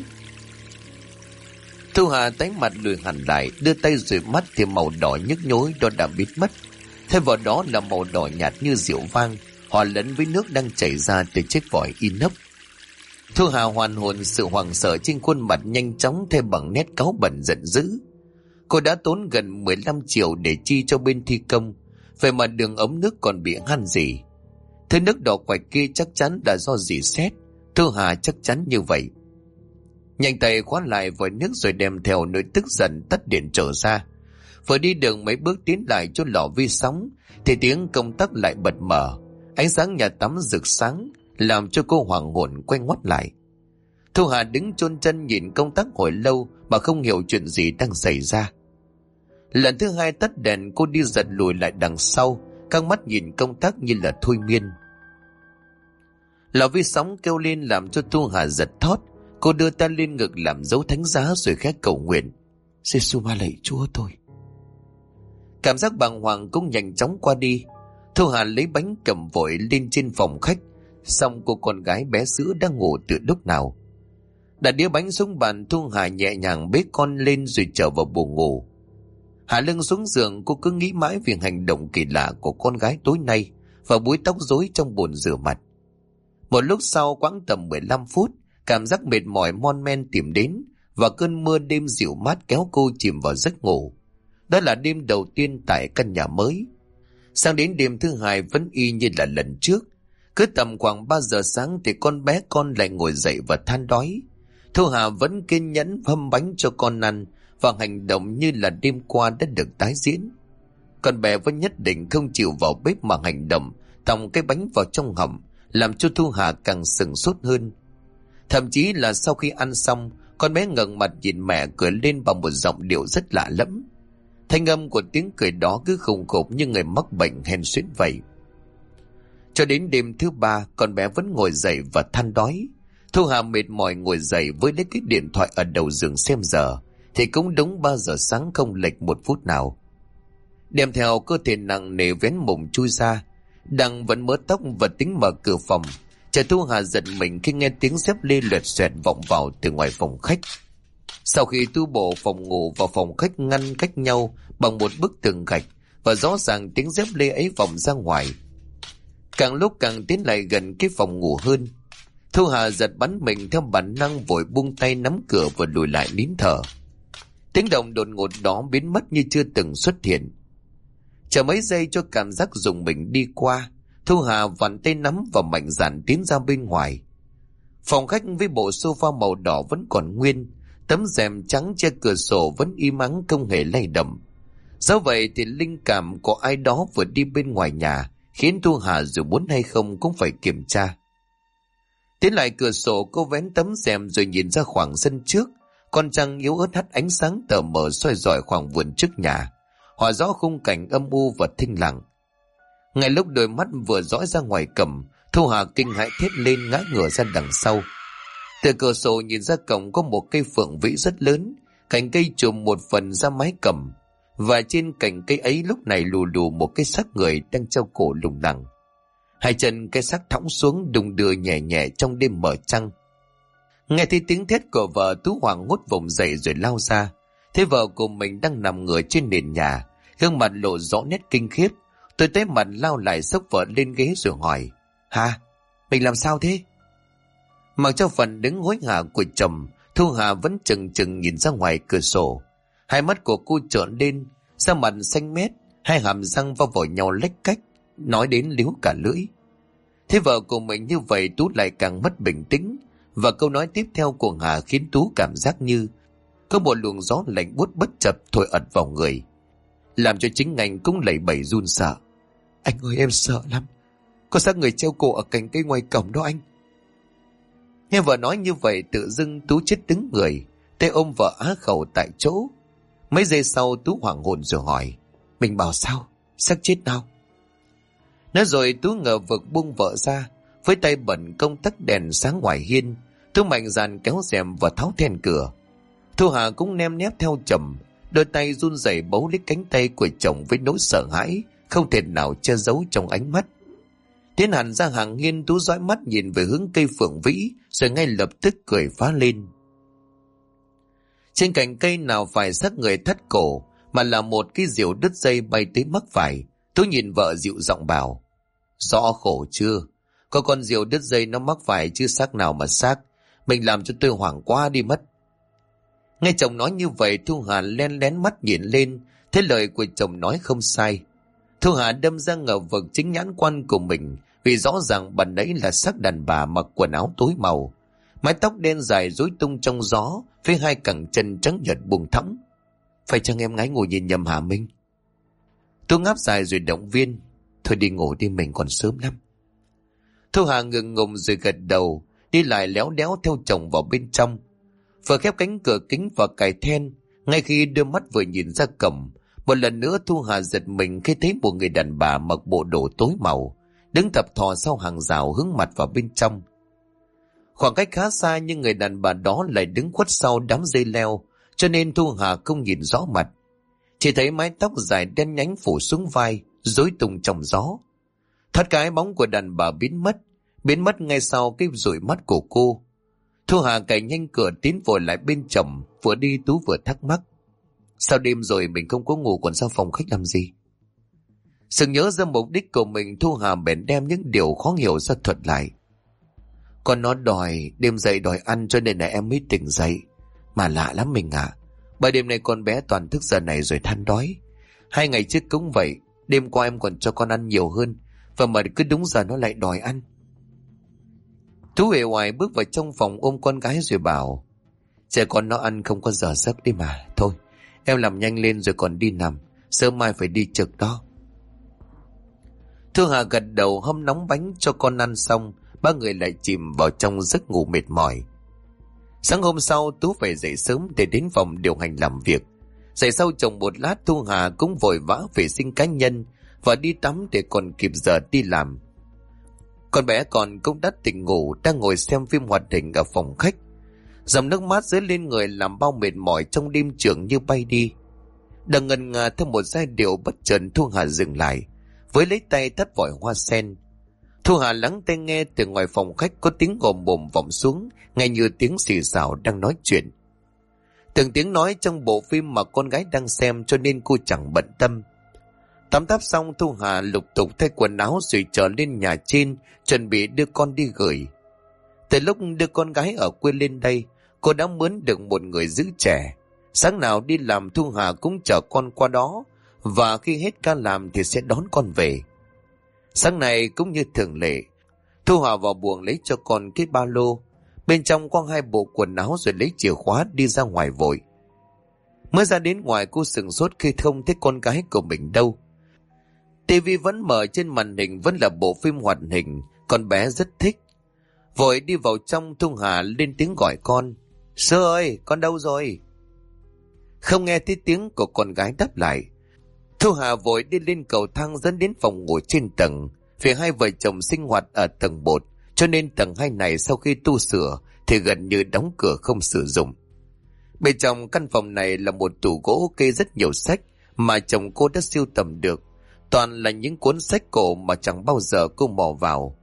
Thu Hà tái mặt lùi hẳn lại, đưa tay dụi mắt thì màu đỏ nhức nhối đó đã biến mất, thay vào đó là màu đỏ nhạt như rượu vang hòa lẫn với nước đang chảy ra từ chiếc vòi inox. Thu Hà hoàn hồn, sự hoảng sợ trên khuôn mặt nhanh chóng thay bằng nét cáu bẩn giận dữ. Cô đã tốn gần 15 triệu để chi cho bên thi công, vậy mà đường ống nước còn bị han rỉ. Thứ nước đỏ quạch kia chắc chắn là do rỉ sét, Thu Hà chắc chắn như vậy. Nhanh tay khóa lại vòi nước rồi đem theo nỗi tức giận tắt điện trở ra. Vừa đi đường mấy bước tiến lại chỗ lò vi sóng thì tiếng công tắc lại bật mở. Ánh sáng nhà tắm rực sáng làm cho cô hoảng hồn quay ngoắt lại. Thu Hà đứng chôn chân nhìn công tắc hồi lâu mà không hiểu chuyện gì đang xảy ra. Lần thứ hai tắt đèn, cô đi giật lùi lại đằng sau, căng mắt nhìn công tắc như là thôi miên. Lò vi sóng kêu lên làm cho Thu Hà giật thót. Cô đưa tay lên ngực làm dấu thánh giá rồi khẽ cầu nguyện: Giê-xu ma lạy Chúa tôi. Cảm giác bàng hoàng cũng nhanh chóng qua đi. Thu Hà lấy bánh cầm vội lên trên phòng khách. Xong cô con gái bé sữa đang ngủ từ lúc nào. Đặt đĩa bánh xuống bàn, Thu Hà nhẹ nhàng bế con lên rồi trở vào buồng ngủ. Hạ lưng xuống giường, cô cứ nghĩ mãi về hành động kỳ lạ của con gái tối nay và búi tóc rối trong bồn rửa mặt. Một lúc sau, quãng tầm 15 phút, cảm giác mệt mỏi mon men tìm đến và cơn mưa đêm dịu mát kéo cô chìm vào giấc ngủ. Đó là đêm đầu tiên tại căn nhà mới. Sang đến đêm thứ hai vẫn y như là lần trước. Cứ tầm khoảng 3 giờ sáng thì con bé con lại ngồi dậy và than đói. Thu Hà vẫn kiên nhẫn hâm bánh cho con ăn và hành động như là đêm qua đã được tái diễn. Con bé vẫn nhất định không chịu vào bếp mà hành động, tòng cái bánh vào trong họng, làm cho Thu Hà càng sửng sốt hơn. Thậm chí là sau khi ăn xong, con bé ngẩng mặt nhìn mẹ cười lên bằng một giọng điệu rất lạ lẫm. Thanh âm của tiếng cười đó cứ khùng khục như người mắc bệnh hen suyễn vậy. Cho đến đêm thứ ba, con bé vẫn ngồi dậy và than đói. Thu Hà mệt mỏi ngồi dậy với lấy cái điện thoại ở đầu giường xem giờ, thì cũng đúng 3 giờ sáng không lệch 1 phút nào. Đem theo cơ thể nặng nề vén mùng chui ra, Đăng vẫn mớ tóc và tính mở cửa phòng. Chợt Thu Hà giật mình khi nghe tiếng dép lê lẹt xoẹt vọng vào từ ngoài phòng khách. Sau khi tu bổ phòng ngủ và phòng khách ngăn cách nhau bằng một bức tường gạch, và rõ ràng tiếng dép lê ấy vọng ra ngoài. Càng lúc càng tiến lại gần cái phòng ngủ hơn, Thu Hà giật bắn mình theo bản năng, vội buông tay nắm cửa và lùi lại nín thở. Tiếng động đột ngột đó biến mất như chưa từng xuất hiện. Chờ mấy giây cho cảm giác rùng mình đi qua, Thu Hà vặn tay nắm và mạnh dạn tiến ra bên ngoài. Phòng khách với bộ sofa màu đỏ vẫn còn nguyên, tấm rèm trắng che cửa sổ vẫn im ắng không hề lay động. Dẫu vậy thì linh cảm của ai đó vừa đi bên ngoài nhà khiến Thu Hà dù muốn hay không cũng phải kiểm tra. Tiến lại cửa sổ, cô vén tấm rèm rồi nhìn ra khoảng sân trước. Con trăng yếu ớt hắt ánh sáng tờ mờ soi rọi khoảng vườn trước nhà, hòa rõ khung cảnh âm u và thinh lặng. Ngay lúc đôi mắt vừa dõi ra ngoài cầm, Thu Hà kinh hãi thét lên ngã ngửa ra đằng sau. Từ cửa sổ nhìn ra cổng có một cây phượng vĩ rất lớn, cành cây trùm một phần ra mái cầm, và trên cành cây ấy lúc này lù lù một cái xác người đang treo cổ lủng lẳng. Hai chân cái xác thõng xuống đung đưa nhẹ nhẹ trong đêm mờ trăng. Nghe thấy tiếng thét của vợ, Tú hoảng hốt vùng dậy rồi lao ra. Thấy vợ của mình đang nằm ngửa trên nền nhà, gương mặt lộ rõ nét kinh khiếp. Tôi tới mặt lao lại xốc vợ lên ghế rồi hỏi: Hà, mình làm sao thế? Mặc cho phần đứng hối hả của chồng, Thu Hà vẫn chừng chừng nhìn ra ngoài cửa sổ. Hai mắt của cô trợn lên, da mặt xanh mét, hai hàm răng va vào nhau lách cách, nói đến líu cả lưỡi. Thế vợ của mình như vậy, Tú lại càng mất bình tĩnh, và câu nói tiếp theo của Hà khiến Tú cảm giác như có một luồng gió lạnh buốt bất chợt thổi ật vào người, làm cho chính anh cũng lẩy bẩy run sợ. Anh ơi, em sợ lắm, có xác người treo cổ ở cành cây ngoài cổng đó anh. Nghe vợ nói như vậy, tự dưng Tú chết đứng người, tay ôm vợ á khẩu tại chỗ. Mấy giây sau Tú hoảng hồn rồi hỏi: Mình bảo sao? Xác chết nào? Nói rồi Tú ngờ vực buông vợ ra, với tay bận công tắc đèn sáng ngoài hiên. Tú mạnh dạn kéo rèm và tháo then cửa. Thu Hà cũng nem nép theo chồng, đôi tay run rẩy bấu lấy cánh tay của chồng với nỗi sợ hãi không thể nào che giấu trong ánh mắt. Tiến hẳn ra hàng hiên, Tú dõi mắt nhìn về hướng cây phượng vĩ rồi ngay lập tức cười phá lên. Trên cành cây nào phải xác người thắt cổ, mà là một cái diều đứt dây bay tới mắc phải. Tú nhìn vợ dịu giọng bảo: Rõ khổ chưa? Có con diều đứt dây nó mắc phải chứ xác nào mà xác. Mình làm cho tôi hoảng quá đi mất. Nghe chồng nói như vậy, Thu Hà len lén mắt nhìn lên, thấy lời của chồng nói không sai. Thu Hà đâm ra ngờ vực chính nhãn quan của mình, vì rõ ràng bà nãy là xác đàn bà mặc quần áo tối màu, Mái tóc đen dài rối tung trong gió, với hai cẳng chân trắng nhợt buông thõng. Phải chăng em ngái ngủ nhìn nhầm hả Minh? Tôi ngáp dài rồi động viên. Thôi đi ngủ đi, mình còn sớm lắm. Thu Hà ngượng ngùng rồi gật đầu, đi lại léo đéo theo chồng vào bên trong. Vừa khép cánh cửa kính và cài then, ngay khi đưa mắt vừa nhìn ra cổng, một lần nữa Thu Hà giật mình khi thấy một người đàn bà mặc bộ đồ tối màu, đứng thập thò sau hàng rào hướng mặt vào bên trong. Khoảng cách khá xa nhưng người đàn bà đó lại đứng khuất sau đám dây leo, cho nên Thu Hà không nhìn rõ mặt. Chỉ thấy mái tóc dài đen nhánh phủ xuống vai, rối tung trong gió. Thoát cái bóng của đàn bà biến mất ngay sau cái dụi mắt của cô. Thu Hà cày nhanh cửa tiến vội lại bên chồng, vừa đi Tú vừa thắc mắc. Sao đêm rồi mình không có ngủ còn sao phòng khách làm gì? Sự nhớ ra mục đích của mình, Thu Hà bèn đem những điều khó hiểu ra thuật lại. Còn nó đòi, đêm dậy đòi ăn cho nên là em mới tỉnh dậy. Mà lạ lắm mình ạ. Bởi đêm nay con bé toàn thức giờ này rồi than đói. 2 ngày trước cũng vậy, đêm qua em còn cho con ăn nhiều hơn, và mà cứ đúng giờ nó lại đòi ăn. Tú hề hoài bước vào trong phòng ôm con gái rồi bảo, trẻ con nó ăn không có giờ giấc đi mà. Thôi em làm nhanh lên rồi còn đi nằm, sớm mai phải đi trực đó. Thu Hà gật đầu hâm nóng bánh cho con ăn xong, ba người lại chìm vào trong giấc ngủ mệt mỏi. Sáng hôm sau Tú phải dậy sớm để đến phòng điều hành làm việc. Dậy sau chồng một lát, Thu Hà cũng vội vã vệ sinh cá nhân và đi tắm để còn kịp giờ đi làm. Con bé còn cũng đã tỉnh ngủ, đang ngồi xem phim hoạt hình ở phòng khách. Dòng nước mát rơi lên người làm bao mệt mỏi trong đêm trường như bay đi. Đang ngần ngà theo một giai điệu bất chợt, Thu Hà dừng lại, với lấy tay thắt vòi hoa sen. Thu Hà lắng tai nghe, từ ngoài phòng khách có tiếng gồm bồm vọng xuống, nghe như tiếng xì xào đang nói chuyện. Từng tiếng nói trong bộ phim mà con gái đang xem, cho nên cô chẳng bận tâm. Tắm táp xong, Thu Hà lục tục thay quần áo rồi trở lên nhà trên, chuẩn bị đưa con đi gửi. Từ lúc đưa con gái ở quê lên đây, cô đã mướn được một người giữ trẻ. Sáng nào đi làm Thu Hà cũng chở con qua đó, và khi hết ca làm thì sẽ đón con về. Sáng nay cũng như thường lệ, Thu Hà vào buồng lấy cho con cái ba lô, bên trong quăng 2 bộ quần áo rồi lấy chìa khóa đi ra ngoài vội. Mới ra đến ngoài, cô sửng sốt khi không thấy con gái của mình đâu. tivi vẫn mở, trên màn hình vẫn là bộ phim hoạt hình con bé rất thích. Vội đi vào trong, Thu Hà lên tiếng gọi con. Sơ ơi, con đâu rồi? Không nghe thấy tiếng của con gái đáp lại. Thu Hà vội đi lên cầu thang dẫn đến phòng ngủ trên tầng. Vì hai vợ chồng sinh hoạt ở tầng 1, cho nên tầng 2 này sau khi tu sửa thì gần như đóng cửa không sử dụng. Bên trong căn phòng này là một tủ gỗ kê rất nhiều sách mà chồng cô đã sưu tầm được. Toàn là những cuốn sách cổ mà chẳng bao giờ cô mò vào.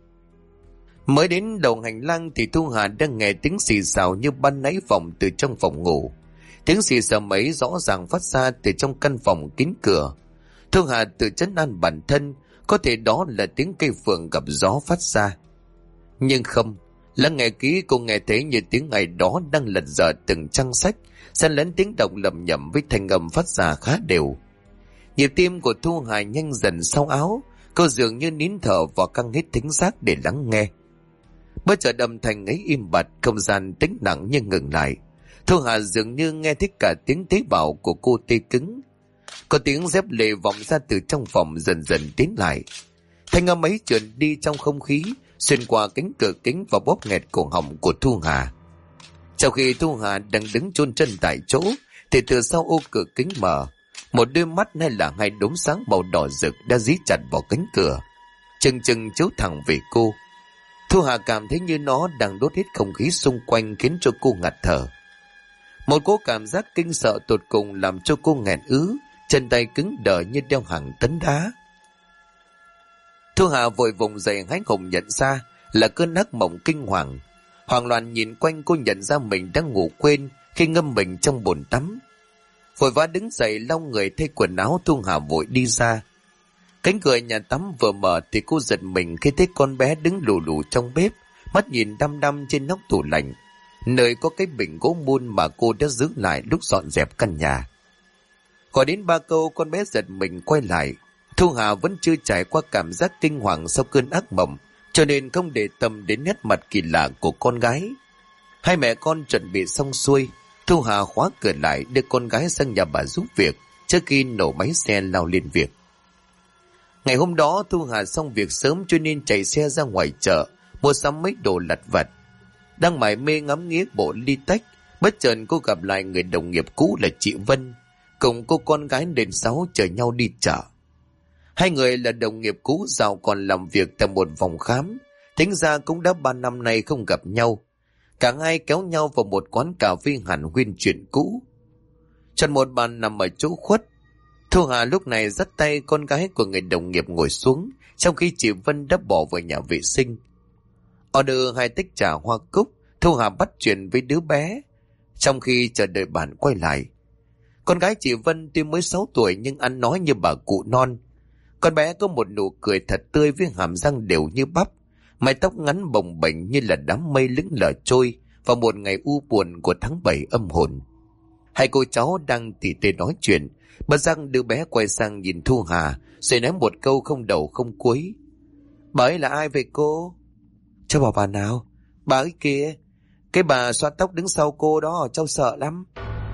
Mới đến đầu hành lang thì Thu Hà đang nghe tiếng xì xào như ban nãy vọng từ trong phòng ngủ. Tiếng xì xào ấy rõ ràng phát ra từ trong căn phòng kín cửa. Thu Hà tự trấn an bản thân, có thể đó là tiếng cây phượng gặp gió phát ra. Nhưng không, lắng nghe kỹ cô nghe thấy như tiếng ngày đó đang lật dở từng trang sách, xen lẫn tiếng động lầm nhầm với thanh âm phát ra khá đều. Nhịp tim của Thu Hà nhanh dần sau áo, cô dường như nín thở và căng hết thính giác để lắng nghe. Bất chợt âm thanh ấy im bặt, không gian tĩnh lặng như ngừng lại. Thu Hà dường như nghe thấy cả tiếng tế bào của cô tê cứng. Có tiếng dép lê vọng ra từ trong phòng dần dần tiến lại. Thanh âm ấy trườn đi trong không khí, xuyên qua cánh cửa kính và bóp nghẹt cổ họng của Thu Hà. Trong khi Thu Hà đang đứng chôn chân tại chỗ, thì từ sau ô cửa kính mở, một đôi mắt hay là 2 đốm sáng màu đỏ rực đã dí chặt vào cánh cửa, chừng chừng chiếu thẳng về cô. Thu Hà cảm thấy như nó đang đốt hết không khí xung quanh, khiến cho cô ngạt thở. Một cỗ cảm giác kinh sợ tột cùng làm cho cô nghẹn ứ, chân tay cứng đờ như đeo hàng tấn đá. Thu Hà vội vùng dậy hái hùng nhận ra là cơn ác mộng kinh hoàng. Hoảng loạn nhìn quanh, cô nhận ra mình đang ngủ quên khi ngâm mình trong bồn tắm. Vội vã đứng dậy lau người thay quần áo, Thu Hà vội đi ra. Cánh cửa nhà tắm vừa mở thì cô giật mình khi thấy con bé đứng lù lù trong bếp, mắt nhìn đăm đăm trên nóc tủ lạnh, nơi có cái bình gỗ mun mà cô đã giữ lại lúc dọn dẹp căn nhà. Gọi đến 3 câu, con bé giật mình quay lại. Thu Hà vẫn chưa trải qua cảm giác kinh hoàng sau cơn ác mộng, cho nên không để tâm đến nét mặt kỳ lạ của con gái. Hai mẹ con chuẩn bị xong xuôi, Thu Hà khóa cửa lại đưa con gái sang nhà bà giúp việc trước khi nổ máy xe lao lên việc. Ngày hôm đó Thu Hà xong việc sớm cho nên chạy xe ra ngoài chợ mua sắm mấy đồ lặt vặt. Đang mải mê ngắm nghía bộ ly tách, bất chợt cô gặp lại người đồng nghiệp cũ là chị Vân, cùng cô con gái đền Sáu chở nhau đi chợ. Hai người là đồng nghiệp cũ dạo còn làm việc tại một phòng khám, tính ra cũng đã 3 năm nay không gặp nhau. Cả hai kéo nhau vào một quán cà phê hàn huyên chuyện cũ. Chọn một bàn nằm ở chỗ khuất, Thu Hà lúc này dắt tay con gái của người đồng nghiệp ngồi xuống, trong khi chị Vân đã bỏ vào nhà vệ sinh. Order 2 tách trà hoa cúc, Thu Hà bắt chuyện với đứa bé, trong khi chờ đợi bạn quay lại. Con gái chị Vân tuy mới 6 tuổi nhưng ăn nói như bà cụ non. Con bé có một nụ cười thật tươi với hàm răng đều như bắp, mái tóc ngắn bồng bềnh như là đám mây lững lờ trôi vào một ngày u buồn của tháng 7 âm hồn. Hai cô cháu đang tỉ tê nói chuyện, bất giác đứa bé quay sang nhìn Thu Hà rồi nói một câu không đầu không cuối. Bà ấy là ai vậy cô? Cháu bảo bà nào? Bà ấy kìa, cái bà xoa tóc đứng sau cô đó, cháu sợ lắm.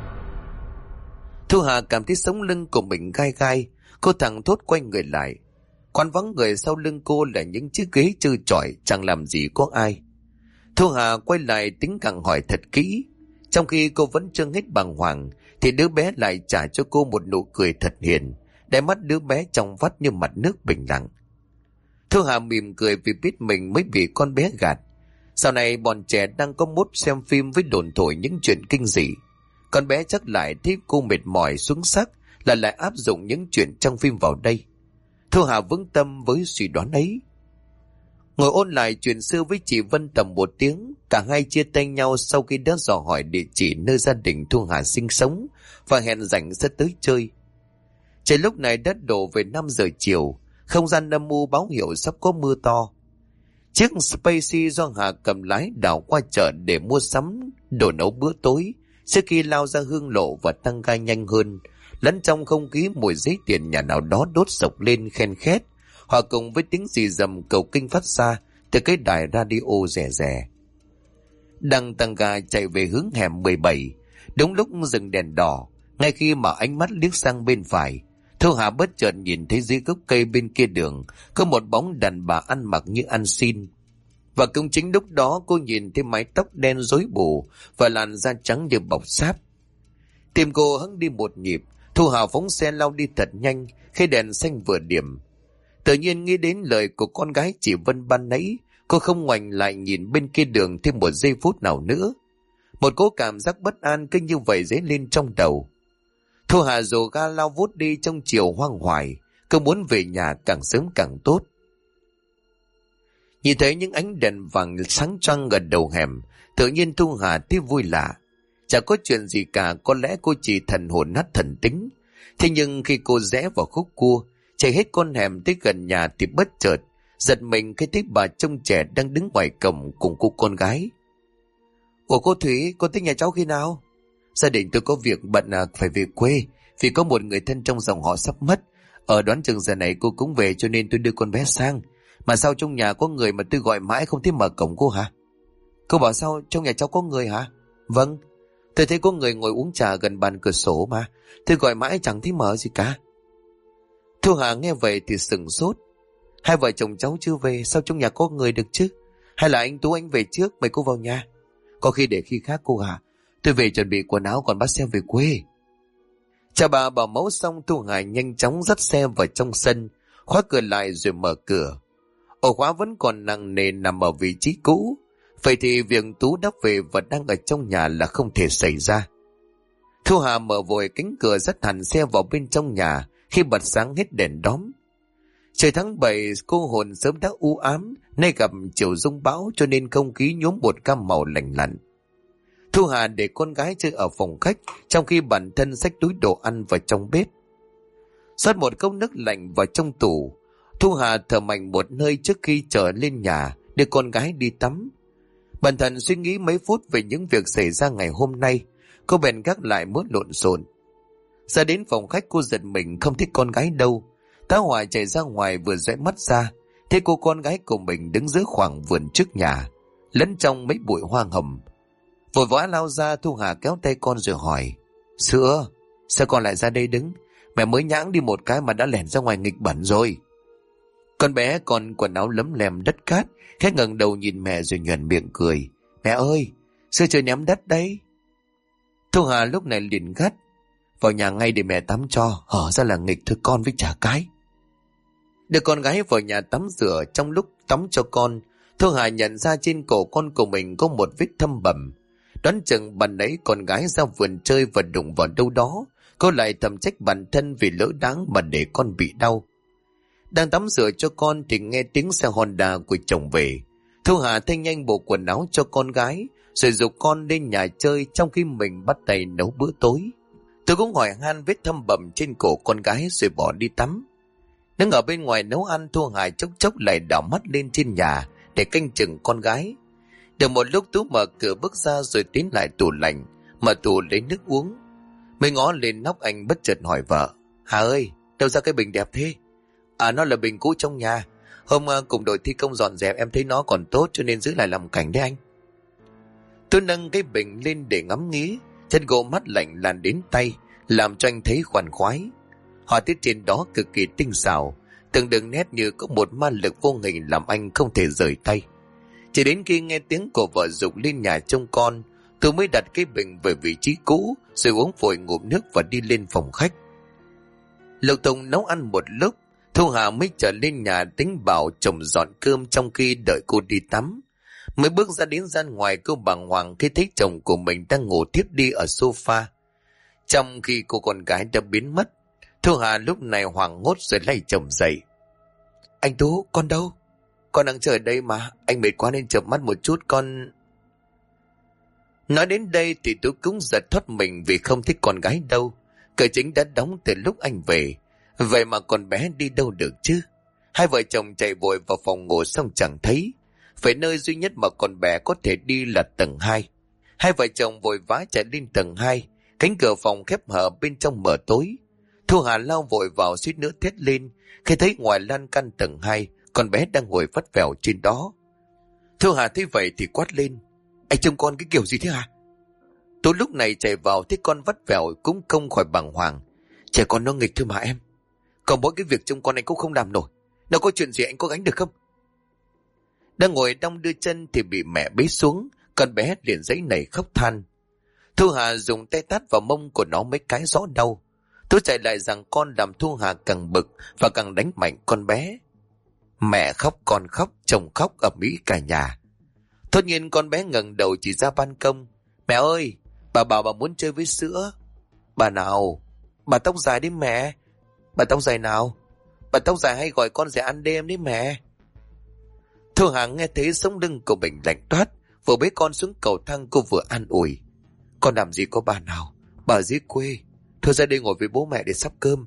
Thu Hà cảm thấy sống lưng của mình gai gai, cô thẳng thốt quay người lại. Quán vắng người, sau lưng cô là những chiếc ghế trơ trọi, chẳng làm gì có ai. Thu Hà quay lại tính càng hỏi thật kỹ. Trong khi cô vẫn chưa hết bàng hoàng thì đứa bé lại trả cho cô một nụ cười thật hiền, đáy mắt đứa bé trong vắt như mặt nước bình lặng. Thu Hà mỉm cười vì biết mình mới bị con bé gạt. Sau này bọn trẻ đang có mốt xem phim với đồn thổi những chuyện kinh dị. Con bé chắc lại thấy cô mệt mỏi xuống sắc là lại áp dụng những chuyện trong phim vào đây. Thu Hà vững tâm với suy đoán ấy. Ngồi ôn lại chuyện xưa với chị Vân tầm 1 tiếng, cả hai chia tay nhau sau khi đã dò hỏi địa chỉ nơi gia đình Thu Hà sinh sống và hẹn rảnh sẽ tới chơi. Trời lúc này đã đổ về 5 giờ chiều, không gian âm u báo hiệu sắp có mưa to. Chiếc Spacey do Hà cầm lái đảo qua chợ để mua sắm đồ nấu bữa tối, trước khi lao ra hương lộ và tăng ga nhanh hơn, lẫn trong không khí mùi giấy tiền nhà nào đó đốt sộc lên khen khét, hòa cùng với tiếng rì rầm cầu kinh phát ra từ cái đài radio rẻ rẻ. Đang tăng ga chạy về hướng hẻm 17, đúng lúc dừng đèn đỏ, ngay khi mà ánh mắt liếc sang bên phải, Thu Hà bất chợt nhìn thấy dưới gốc cây bên kia đường có một bóng đàn bà ăn mặc như ăn xin. Và cũng chính lúc đó cô nhìn thấy mái tóc đen rối bù và làn da trắng như bọc sáp. Tim cô hững đi một nhịp, Thu Hà phóng xe lao đi thật nhanh khi đèn xanh vừa điểm. Tự nhiên nghĩ đến lời của con gái chị Vân ban nãy, cô không ngoảnh lại nhìn bên kia đường thêm một giây phút nào nữa. Một cỗ cảm giác bất an cứ như vậy dấy lên trong đầu. Thu Hà dồ ga lao vút đi trong chiều hoang hoài, cứ muốn về nhà càng sớm càng tốt. Nhìn thấy những ánh đèn vàng sáng choang gần đầu hẻm, tự nhiên Thu Hà thấy vui lạ. Chả có chuyện gì cả, có lẽ cô chỉ thần hồn nát thần tính. Thế nhưng khi cô rẽ vào khúc cua, chạy hết con hẻm tới gần nhà thì bất chợt giật mình khi thấy bà trông trẻ đang đứng ngoài cổng cùng cô con gái. Ủa cô Thủy, cô tới nhà cháu khi nào? Gia đình tôi có việc bận phải về quê, vì có một người thân trong dòng họ sắp mất. Ở đoán chừng giờ này cô cũng về cho nên tôi đưa con bé sang. Mà sao trong nhà có người mà tôi gọi mãi không thấy mở cổng cô hả? Cô bảo sao trong nhà cháu có người hả? Vâng, tôi thấy có người ngồi uống trà gần bàn cửa sổ mà. Tôi gọi mãi chẳng thấy mở gì cả. Thu Hà nghe vậy thì sửng sốt. Hai vợ chồng cháu chưa về, sao trong nhà có người được chứ? Hay là anh Tú anh về trước mời cô vào nhà? Có khi để khi khác cô hả? Tôi về chuẩn bị quần áo còn bắt xe về quê. Cha bà bảo mẫu xong, Thu Hà nhanh chóng dắt xe vào trong sân, khóa cửa lại rồi mở cửa. Ổ khóa vẫn còn nặng nề nằm ở vị trí cũ. Vậy thì việc Tú đã về và đang ở trong nhà là không thể xảy ra. Thu Hà mở vội cánh cửa dắt hẳn xe vào bên trong nhà khi bật sáng hết đèn đóm. Trời tháng 7, cô hồn sớm đã u ám, nay gặp chiều giông bão cho nên không khí nhuốm bột cam màu lạnh lạnh. Thu Hà để con gái chơi ở phòng khách, trong khi bản thân xách túi đồ ăn vào trong bếp. Xót một cốc nước lạnh vào trong tủ, Thu Hà thở mạnh một hơi trước khi trở lên nhà để con gái đi tắm. Bản thân suy nghĩ mấy phút về những việc xảy ra ngày hôm nay, cô bèn gác lại mớ lộn xộn. Ra đến phòng khách cô giật mình không thấy con gái đâu. Tá Hỏa chạy ra ngoài vừa dõi mắt ra, thấy cô con gái của mình đứng giữa khoảng vườn trước nhà, lẫn trong mấy bụi hoa hồng. Vội vã lao ra, Thu Hà kéo tay con rồi hỏi: Sữa, sao con lại ra đây đứng? Mẹ mới nhãng đi một cái mà đã lẻn ra ngoài nghịch bẩn rồi. Con bé còn quần áo lấm lem đất cát, khẽ ngẩng đầu nhìn mẹ rồi nhoẻn miệng cười: Mẹ ơi, sữa chơi ném đất đấy. Thu Hà lúc này liền gắt: Vào nhà ngay để mẹ tắm cho, hở ra là nghịch thôi con với chả cái. Đưa con gái vào nhà tắm rửa. Trong lúc tắm cho con, Thu Hà nhận ra trên cổ con của mình có một vết thâm bầm. Đoán chừng bạn ấy con gái ra vườn chơi và đụng vào đâu đó, cô lại thầm trách bản thân vì lỡ đáng mà để con bị đau. Đang tắm rửa cho con thì nghe tiếng xe Honda của chồng về. Thu Hà thay nhanh bộ quần áo cho con gái rồi giục con lên nhà chơi, trong khi mình bắt tay nấu bữa tối. Tôi cũng hỏi han vết thâm bầm trên cổ con gái rồi bỏ đi tắm. Đứng ở bên ngoài nấu ăn, Thu Hà chốc chốc lại đảo mắt lên trên nhà để canh chừng con gái. Được một lúc, Tú mở cửa bước ra rồi tiến lại tủ lạnh, mở tủ lấy nước uống. Mới ngó lên nóc, anh bất chợt hỏi vợ: Hà ơi, đâu ra cái bình đẹp thế? À, nó là bình cũ trong nhà. Hôm cùng đội thi công dọn dẹp em thấy nó còn tốt cho nên giữ lại làm cảnh đấy anh. Tôi nâng cái bình lên để ngắm nghía. Chân gỗ mát lạnh lan đến tay, làm cho anh thấy khoan khoái. Họa tiết trên đó cực kỳ tinh xảo, từng đường nét như có một ma lực vô hình làm anh không thể rời tay. Chỉ đến khi nghe tiếng của vợ giục lên nhà trông con, tôi mới đặt cái bình về vị trí cũ rồi uống vội ngụm nước và đi lên phòng khách. Lục Tùng nấu ăn một lúc, Thu Hà mới trở lên nhà tính bảo chồng dọn cơm trong khi đợi cô đi tắm. Mới bước ra đến gian ngoài, cô bàng hoàng khi thấy chồng của mình đang ngủ tiếp đi ở sofa. Trong khi cô con gái đã biến mất, Thu Hà lúc này hoảng hốt rồi lay chồng dậy. Anh Tú, con đâu? Con đang chờ đây mà, anh mệt quá nên chợp mắt một chút con... Nói đến đây thì Tú cũng giật thoát mình vì không thích con gái đâu. Cửa chính đã đóng từ lúc anh về. Vậy mà con bé đi đâu được chứ? Hai vợ chồng chạy vội vào phòng ngủ xong chẳng thấy. Phải nơi duy nhất mà con bé có thể đi là tầng 2. Hai vợ chồng vội vã chạy lên tầng 2. Cánh cửa phòng khép hờ, bên trong mờ tối. Thu Hà lao vội vào suýt nữa thét lên khi thấy ngoài lan căn tầng 2, con bé đang ngồi vắt vẻo trên đó. Thu Hà thấy vậy thì quát lên: Anh trông con cái kiểu gì thế hả? Tôi lúc này chạy vào thấy con vắt vẻo cũng không khỏi bàng hoàng. Trẻ con nó nghịch thôi mà em. Còn mỗi cái việc trông con anh cũng không làm nổi. Đâu có chuyện gì anh có gánh được không? Đang ngồi đong đưa chân thì bị mẹ bế xuống. Con bé liền giãy nảy khóc than. Thu Hà dùng tay tát vào mông của nó mấy cái rõ đau. Tôi chạy lại rằng con, làm Thu Hà càng bực và càng đánh mạnh con bé. Mẹ khóc, con khóc, chồng khóc, ầm ĩ cả nhà. Tất nhiên con bé ngẩng đầu chỉ ra ban công. Mẹ ơi, bà bảo bà muốn chơi với sữa. Bà nào? Bà tóc dài đấy mẹ. Bà tóc dài nào? Bà tóc dài hay gọi con rể ăn đêm đấy mẹ. Thu Hà nghe thấy sống lưng của mình lạnh toát, vừa bế con xuống cầu thang cô vừa an ủi. Con làm gì có bà nào, bà ở dưới quê. Thôi ra đây ngồi với bố mẹ để sắp cơm.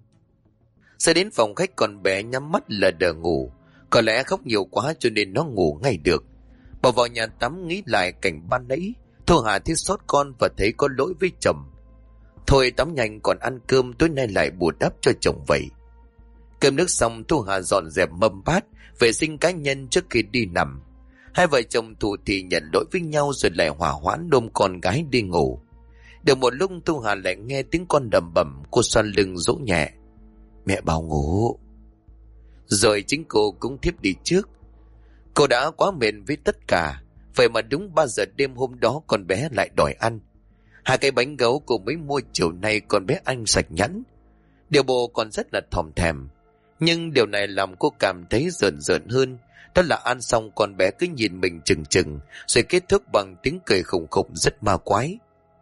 Sẽ đến phòng khách, con bé nhắm mắt lờ đờ ngủ. Có lẽ khóc nhiều quá cho nên nó ngủ ngay được. Bà vào nhà tắm nghĩ lại cảnh ban nãy. Thu Hà thấy xót con và thấy có lỗi với chồng. Thôi tắm nhanh còn ăn cơm, tối nay lại bù đắp cho chồng vậy. Cơm nước xong, Thu Hà dọn dẹp mâm bát, vệ sinh cá nhân trước khi đi nằm. Hai vợ chồng thủ thì nhận lỗi với nhau rồi lại hòa hoãn ôm con gái đi ngủ. Được một lúc, Thu Hà lại nghe tiếng con đầm bầm. Cô xoa lưng dỗ nhẹ. Mẹ bảo ngủ. Rồi chính cô cũng thiếp đi trước. Cô đã quá mệt với tất cả. Vậy mà đúng 3 giờ đêm hôm đó con bé lại đòi ăn. 2 cái bánh gấu cô mới mua chiều nay con bé ăn sạch nhẵn. Điều bộ còn rất là thòm thèm. Nhưng điều này làm cô cảm thấy rợn rợn hơn. Đó là ăn xong con bé cứ nhìn mình chừng chừng, rồi kết thúc bằng tiếng cười khủng khục rất ma quái.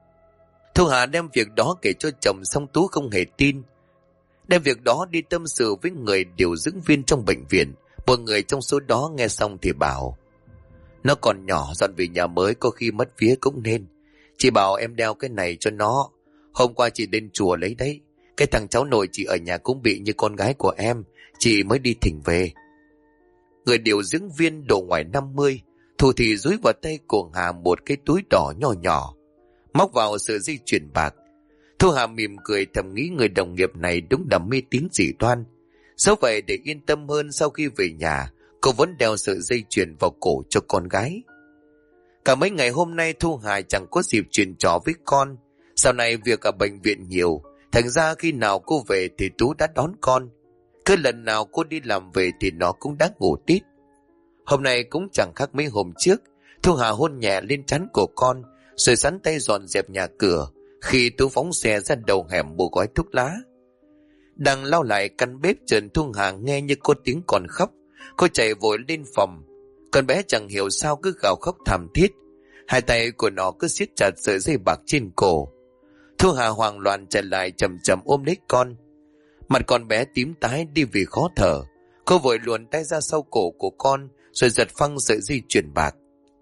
Thu Hà đem việc đó kể cho chồng xong Tú không hề tin. Đem việc đó đi tâm sự với người điều dưỡng viên trong bệnh viện. Một người trong số đó nghe xong thì bảo: Nó còn nhỏ, dọn về nhà mới có khi mất vía cũng nên. Chị bảo em đeo cái này cho nó. Hôm qua chị đến chùa lấy đấy. Cái thằng cháu nội chị ở nhà cũng bị như con gái của em, chị mới đi thỉnh về. Người điều dưỡng viên độ ngoài 50, thủ thì dúi vào tay của Hà một cái túi đỏ nhỏ nhỏ, móc vào sợi dây chuyền bạc. Thu Hà mỉm cười thầm nghĩ người đồng nghiệp này đúng là mê tín dị đoan. Dẫu vậy để yên tâm hơn, sau khi về nhà cô vẫn đeo sợi dây chuyền vào cổ cho con gái. Cả mấy ngày hôm nay Thu Hà chẳng có dịp chuyện trò với con. Sau này việc ở bệnh viện nhiều, thành ra khi nào cô về thì Tú đã đón con. Cứ lần nào cô đi làm về thì nó cũng đã ngủ tít. Hôm nay cũng chẳng khác mấy hôm trước. Thu Hà hôn nhẹ lên trán của con, rồi sắn tay dọn dẹp nhà cửa, khi Tú phóng xe ra đầu hẻm mua gói thuốc lá. Đang lau lại căn bếp, Trần Thu Hà nghe như có tiếng còn khóc. Cô chạy vội lên phòng. Con bé chẳng hiểu sao cứ gào khóc thảm thiết. Hai tay của nó cứ siết chặt sợi dây bạc trên cổ. Thu Hà hoảng loạn chạy lại, chậm chậm ôm lấy con. Mặt con bé tím tái đi vì khó thở. Cô vội luồn tay ra sau cổ của con, rồi giật phăng sợi dây chuyền bạc.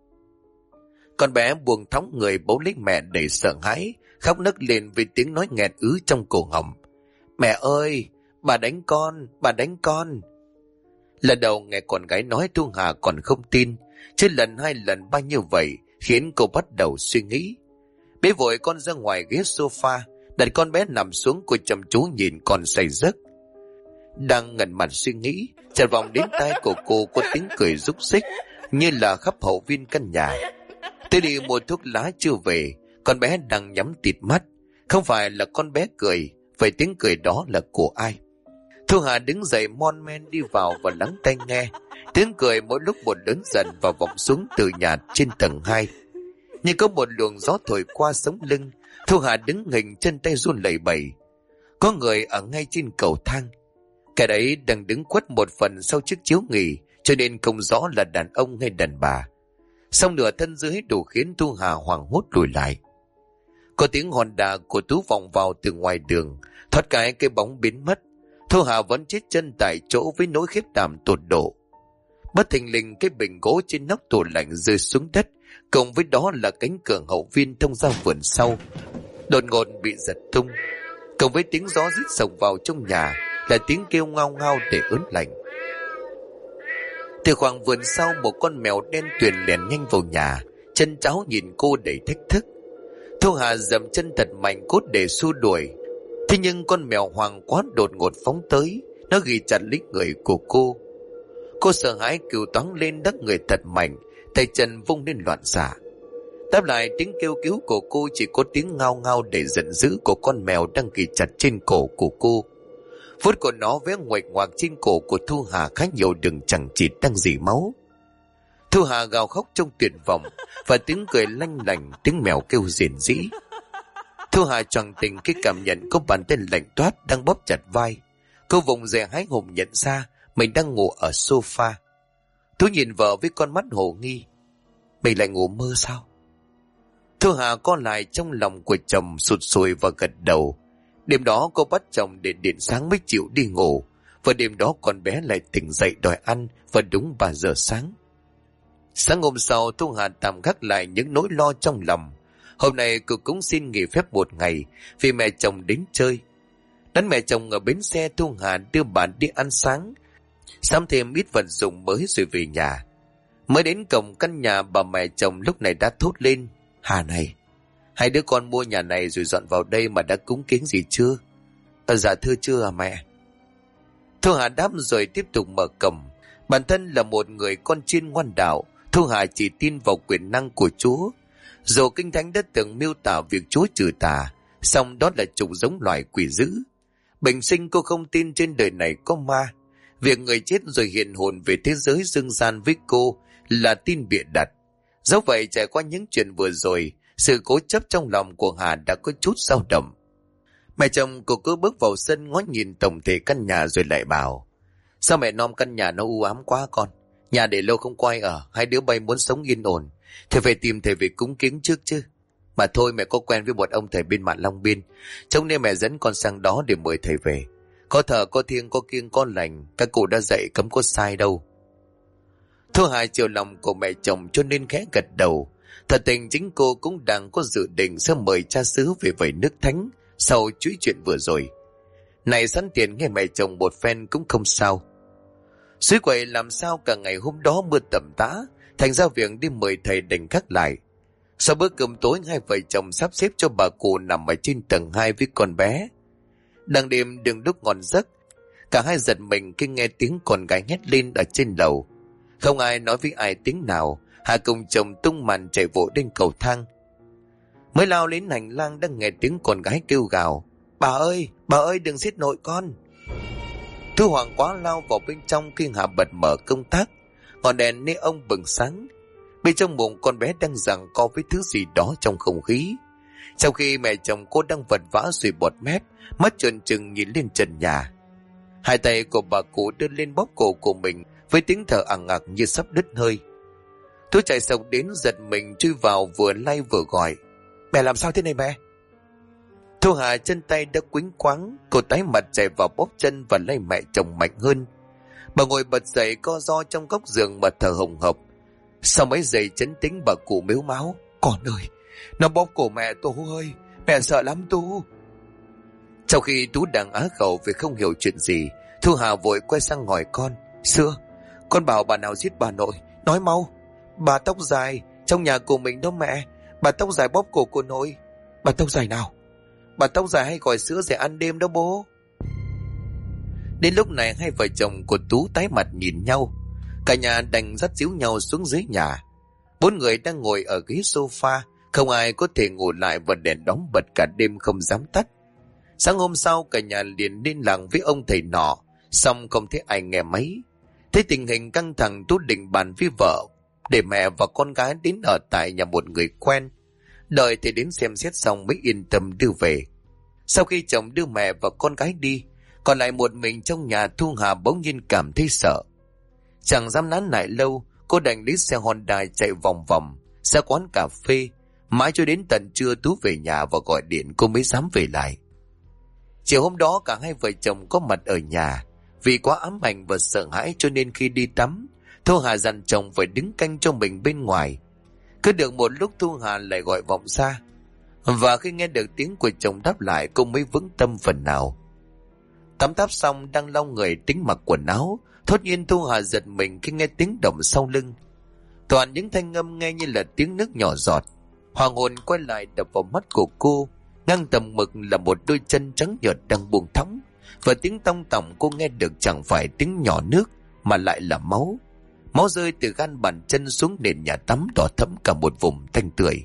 Con bé buông thõng người bấu lấy mẹ đầy sợ hãi, khóc nấc lên với tiếng nói nghẹn ứ trong cổ họng. Mẹ ơi, bà đánh con, bà đánh con. Lần đầu nghe con gái nói Thu Hà còn không tin, chứ lần hai lần ba như vậy khiến cô bắt đầu suy nghĩ. Bế vội con ra ngoài ghế sofa, đặt con bé nằm xuống. Cô chăm chú nhìn con say giấc. Đang ngẩn mặt suy nghĩ, chợt vọng đến tai của cô có tiếng cười rúc rích như là khắp hậu viên căn nhà. Tôi đi mua thuốc lá chưa về, con bé đang nhắm tịt mắt. Không phải là con bé cười, vậy tiếng cười đó là của ai? Thu Hà đứng dậy mon men đi vào và lắng tai nghe. Tiếng cười mỗi lúc một lớn dần và vọng xuống từ nhà trên tầng 2. Như có một luồng gió thổi qua sống lưng, Thu Hà đứng nghình, chân tay run lẩy bẩy. Có người ở ngay trên cầu thang. Kẻ đấy đang đứng khuất một phần sau chiếc chiếu nghỉ, cho nên không rõ là đàn ông hay đàn bà. Song nửa thân dưới đủ khiến Thu Hà hoảng hốt lùi lại. Có tiếng hòn đà của Tú vọng vào từ ngoài đường, thoát cái bóng biến mất. Thu Hà vẫn chết chân tại chỗ với nỗi khiếp đảm tột độ. Bất thình lình cái bình gỗ trên nóc tủ lạnh rơi xuống đất, cộng với đó là cánh cửa hậu viên thông ra vườn sau đột ngột bị giật tung, cộng với tiếng gió rít sộc vào trong nhà là tiếng kêu ngao ngao để ớn lạnh. Từ khoảng vườn sau, một con mèo đen tuyền lèn nhanh vào nhà, chân cháo nhìn cô đầy thách thức. Thu Hà dậm chân thật mạnh cốt để xua đuổi. Thế nhưng con mèo hoang quá đột ngột phóng tới, nó ghi chặt lấy người của cô. Cô sợ hãi kêu toáng lên, đắc người thật mạnh, tay chân vung lên loạn xạ. Đáp lại tiếng kêu cứu của cô chỉ có tiếng ngao ngao để giận dữ của con mèo đang ghi chặt trên cổ của cô. Vuốt của nó vẽ nguệch ngoạc trên cổ của Thu Hà khá nhiều đường chẳng chịt đang rỉ máu. Thu Hà gào khóc trong tuyệt vọng, và tiếng cười lanh lảnh, tiếng mèo kêu rền rĩ. Thu Hà choàng tỉnh khi cảm nhận có bàn tay lạnh toát đang bóp chặt vai. Cô vùng dậy hái hùng nhận ra mình đang ngủ ở sofa. Tú nhìn vợ với con mắt hồ nghi. Mình lại ngủ mơ sao? Thu Hà co lại trong lòng của chồng, sụt sùi và gật đầu. Đêm đó cô bắt chồng để điện sáng mới chịu đi ngủ, và đêm đó con bé lại tỉnh dậy đòi ăn vào đúng 3 giờ sáng. Sáng hôm sau, Thu Hà tạm gác lại những nỗi lo trong lòng. Hôm nay cô cũng xin nghỉ phép một ngày vì mẹ chồng đến chơi. Đón mẹ chồng ở bến xe, Thu Hà đưa bạn đi ăn sáng, sắm thêm ít vật dụng mới rồi về nhà. Mới đến cổng căn nhà, bà mẹ chồng lúc này đã thốt lên. Hà này, hai đứa con mua nhà này rồi dọn vào đây mà đã cúng kiến gì chưa? Dạ thưa chưa à mẹ. Thu Hà đáp rồi tiếp tục mở cổng. Bản thân là một người con chiên ngoan đạo, Thu Hà chỉ tin vào quyền năng của Chúa. Dù Kinh Thánh đã từng miêu tả việc Chúa trừ tà, song đó là chủng giống loài quỷ dữ. Bình sinh cô không tin trên đời này có ma. Việc người chết rồi hiện hồn về thế giới dương gian với cô là tin bịa đặt. Dẫu vậy, trải qua những chuyện vừa rồi, sự cố chấp trong lòng của Hà đã có chút dao động. Mẹ chồng cô cứ bước vào sân ngó nhìn tổng thể căn nhà rồi lại bảo. Sao mẹ nom căn nhà nó u ám quá con? Nhà để lâu không quay ở, hai đứa bay muốn sống yên ổn thì phải tìm thầy về cúng kiến trước chứ. Mà thôi, mẹ có quen với một ông thầy bên Mạn Long Biên, trông nên mẹ dẫn con sang đó để mời thầy về. Có thờ, có thiêng, có kiêng, có lành, các cụ đã dạy cấm có sai đâu. Thu Hà chiều lòng của mẹ chồng cho nên khẽ gật đầu. Thật tình chính cô cũng đang có dự định sẽ mời cha xứ về vẩy nước thánh sau chuỗi chuyện vừa rồi. Này sẵn tiền nghe mẹ chồng một phen cũng không sao. Suối quậy làm sao cả ngày hôm đó mưa tầm tã, thành ra việc đi mời thầy đành gác lại. Sau bữa cơm tối, hai vợ chồng sắp xếp cho bà cụ nằm ở trên tầng 2 với con bé. Đang đêm đường lúc ngon giấc, cả hai giật mình khi nghe tiếng con gái hét lên ở trên lầu. Không ai nói với ai tiếng nào, Hà cùng chồng tung màn chạy vội lên cầu thang. Mới lao đến hành lang đang nghe tiếng con gái kêu gào: bà ơi đừng giết nội con. Thu hoảng quá lao vào bên trong khi Hà bật mở công tắc. Ngọn đèn neon bừng sáng. Bên trong bụng con bé đang giằng co với thứ gì đó trong không khí. Trong khi mẹ chồng cô đang vật vã sùi bọt mép, mắt trợn trừng nhìn lên trần nhà. Hai tay của bà cụ đưa lên bóp cổ của mình với tiếng thở ẳng ặc như sắp đứt hơi. Thu chạy sộc đến giật mình chui vào, vừa lay vừa gọi: mẹ làm sao thế này mẹ? Thu Hà chân tay đã quýnh quáng, cô tái mặt chạy vào bóp chân và lay mẹ chồng mạnh hơn. Bà ngồi bật dậy co ro trong góc giường mà thở hồng hộc. Sau mấy giây chấn tĩnh, bà cụ mếu máo: con ơi, nó bóp cổ mẹ Tú ơi, mẹ sợ lắm Tú. Trong khi Tú đang á khẩu vì không hiểu chuyện gì, Thu Hà vội quay sang hỏi con: Xưa, con bảo bà nào giết bà nội, nói mau. Bà tóc dài trong nhà của mình đó mẹ, bà tóc dài bóp cổ của nội. Bà tóc dài nào? Bà tóc dài hay gọi sữa để ăn đêm đó bố. Đến lúc này hai vợ chồng của Tú tái mặt nhìn nhau. Cả nhà đành dắt díu nhau xuống dưới nhà. 4 người đang ngồi ở ghế sofa, không ai có thể ngủ lại và đèn đóm bật cả đêm không dám tắt. Sáng hôm sau cả nhà liền liên lạc với ông thầy nọ, xong không thấy ai nghe máy. Thấy tình hình căng thẳng, Tú định bàn với vợ để mẹ và con gái đến ở tại nhà một người quen. Đợi thì đến xem xét xong mới yên tâm đưa về. Sau khi chồng đưa mẹ và con gái đi, còn lại một mình trong nhà, Thu Hà bỗng nhiên cảm thấy sợ. Chẳng dám nán lại lâu, cô đành lấy xe Honda chạy vòng vòng ra quán cà phê. Mãi cho đến tận trưa Tú về nhà và gọi điện cô mới dám về lại. Chiều hôm đó cả hai vợ chồng có mặt ở nhà. Vì quá ám ảnh và sợ hãi cho nên khi đi tắm, Thu Hà dặn chồng phải đứng canh cho mình bên ngoài. Cứ được một lúc Thu Hà lại gọi vọng ra, và khi nghe được tiếng của chồng đáp lại, cô mới vững tâm phần nào. Tắm táp xong đang lau người tính mặc quần áo, thốt nhiên Thu Hà giật mình khi nghe tiếng động sau lưng. Toàn những thanh âm nghe như là tiếng nước nhỏ giọt. Hoàng hồn quay lại đập vào mắt của cô. Ngang tầm mực là một đôi chân trắng nhợt đang buông thõng, và tiếng tông tỏng cô nghe được chẳng phải tiếng nhỏ nước mà lại là máu. Máu rơi từ gan bàn chân xuống nền nhà tắm, đỏ thẫm cả một vùng thanh tưởi.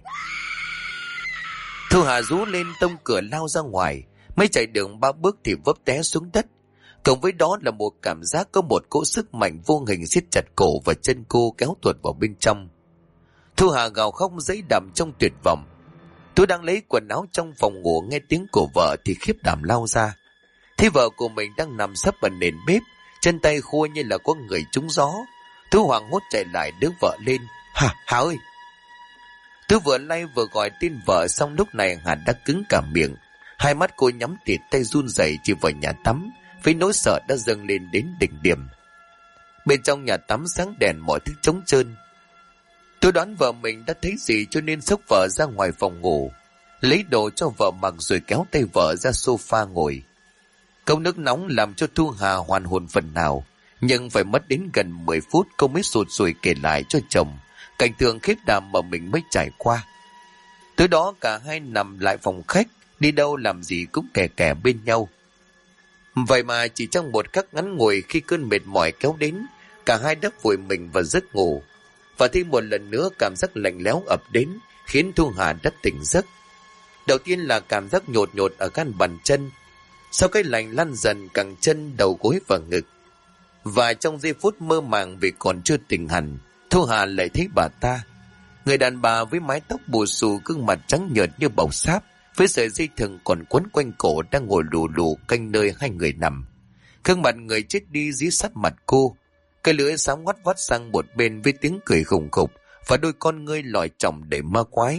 Thu Hà rú lên tông cửa lao ra ngoài, mới chạy được 3 bước thì vấp té xuống đất. Cộng với đó là một cảm giác có một cỗ sức mạnh vô hình siết chặt cổ và chân cô, kéo tuột vào bên trong. Thu Hà gào khóc giãy đầm trong tuyệt vọng. Tôi đang lấy quần áo trong phòng ngủ, nghe tiếng của vợ thì khiếp đảm lao ra. Thấy vợ của mình đang nằm sấp ở nền bếp, chân tay khua như là có người trúng gió. Tú hoảng hốt chạy lại đỡ vợ lên. Hà ơi! Tú vừa lay vừa gọi tên vợ, xong lúc này Hà đã cứng cả miệng. Hai mắt cô nhắm tịt, tay run rẩy chỉ vào nhà tắm, với nỗi sợ đã dâng lên đến đỉnh điểm. Bên trong nhà tắm sáng đèn, mọi thứ trống trơn. Tôi đoán vợ mình đã thấy gì cho nên xốc vợ ra ngoài phòng ngủ, lấy đồ cho vợ mặc rồi kéo tay vợ ra sofa ngồi. Cốc nước nóng làm cho Thu Hà hoàn hồn phần nào, nhưng phải mất đến gần 10 phút cô mới sụt sùi kể lại cho chồng cảnh tượng khiếp đảm mà mình mới trải qua. Tới đó cả hai nằm lại phòng khách, đi đâu làm gì cũng kè kè bên nhau. Vậy mà chỉ trong một khắc ngắn ngủi, khi cơn mệt mỏi kéo đến, cả hai đã vùi mình vào giấc ngủ. Và thêm một lần nữa cảm giác lạnh lẽo ập đến, khiến Thu Hà đã tỉnh giấc. Đầu tiên là cảm giác nhột nhột ở gan bàn chân, sau cái lạnh lan dần cẳng chân, đầu gối và ngực. Và trong giây phút mơ màng vì còn chưa tỉnh hẳn, Thu Hà lại thấy bà ta, người đàn bà với mái tóc bù xù, gương mặt trắng nhợt như bọc sáp, với sợi dây thừng còn quấn quanh cổ, đang ngồi lù lù canh nơi hai người nằm. Gương mặt người chết đi dí sát mặt cô, cái lưỡi sáng ngoắt vắt sang một bên với tiếng cười khủng khục và đôi con ngươi lòi tròng để ma quái.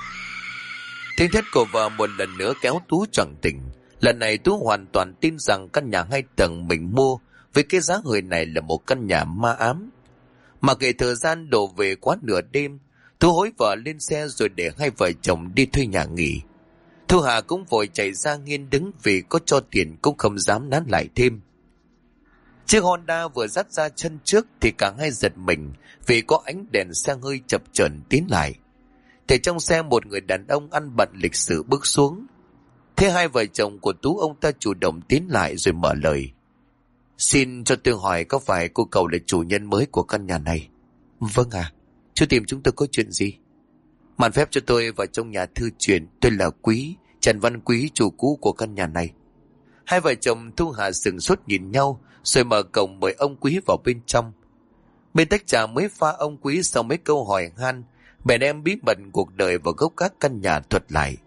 Tiếng thét của vợ một lần nữa kéo Tú choàng tỉnh. Lần này Tú hoàn toàn tin rằng căn nhà 2 tầng mình mua với cái giá hời này là một căn nhà ma ám. Mà kể thời gian đổ về quá nửa đêm, Tú hối vợ lên xe rồi để hai vợ chồng đi thuê nhà nghỉ. Thu Hà cũng vội chạy ra nghiêng đứng, vì có cho tiền cũng không dám nán lại thêm. Chiếc Honda vừa dắt ra chân trước thì cả hai giật mình vì có ánh đèn xe hơi chập chờn tiến lại. Thì trong xe một người đàn ông ăn bận lịch sự bước xuống. Thế hai vợ chồng của Tú, ông ta chủ động tiến lại rồi mở lời. Xin cho tôi hỏi, có phải cô cậu là chủ nhân mới của căn nhà này? Vâng ạ. Chú tìm chúng tôi có chuyện gì? Màn phép cho tôi vào trong nhà thư truyền. Tôi là Quý, Trần Văn Quý, chủ cũ của căn nhà này. Hai vợ chồng Thu Hà sững sốt nhìn nhau, rồi mở cổng mời ông Quý vào bên trong. Bên tách trà mới pha, ông Quý sau mấy câu hỏi han bèn đem bí mật cuộc đời và gốc gác căn nhà thuật lại.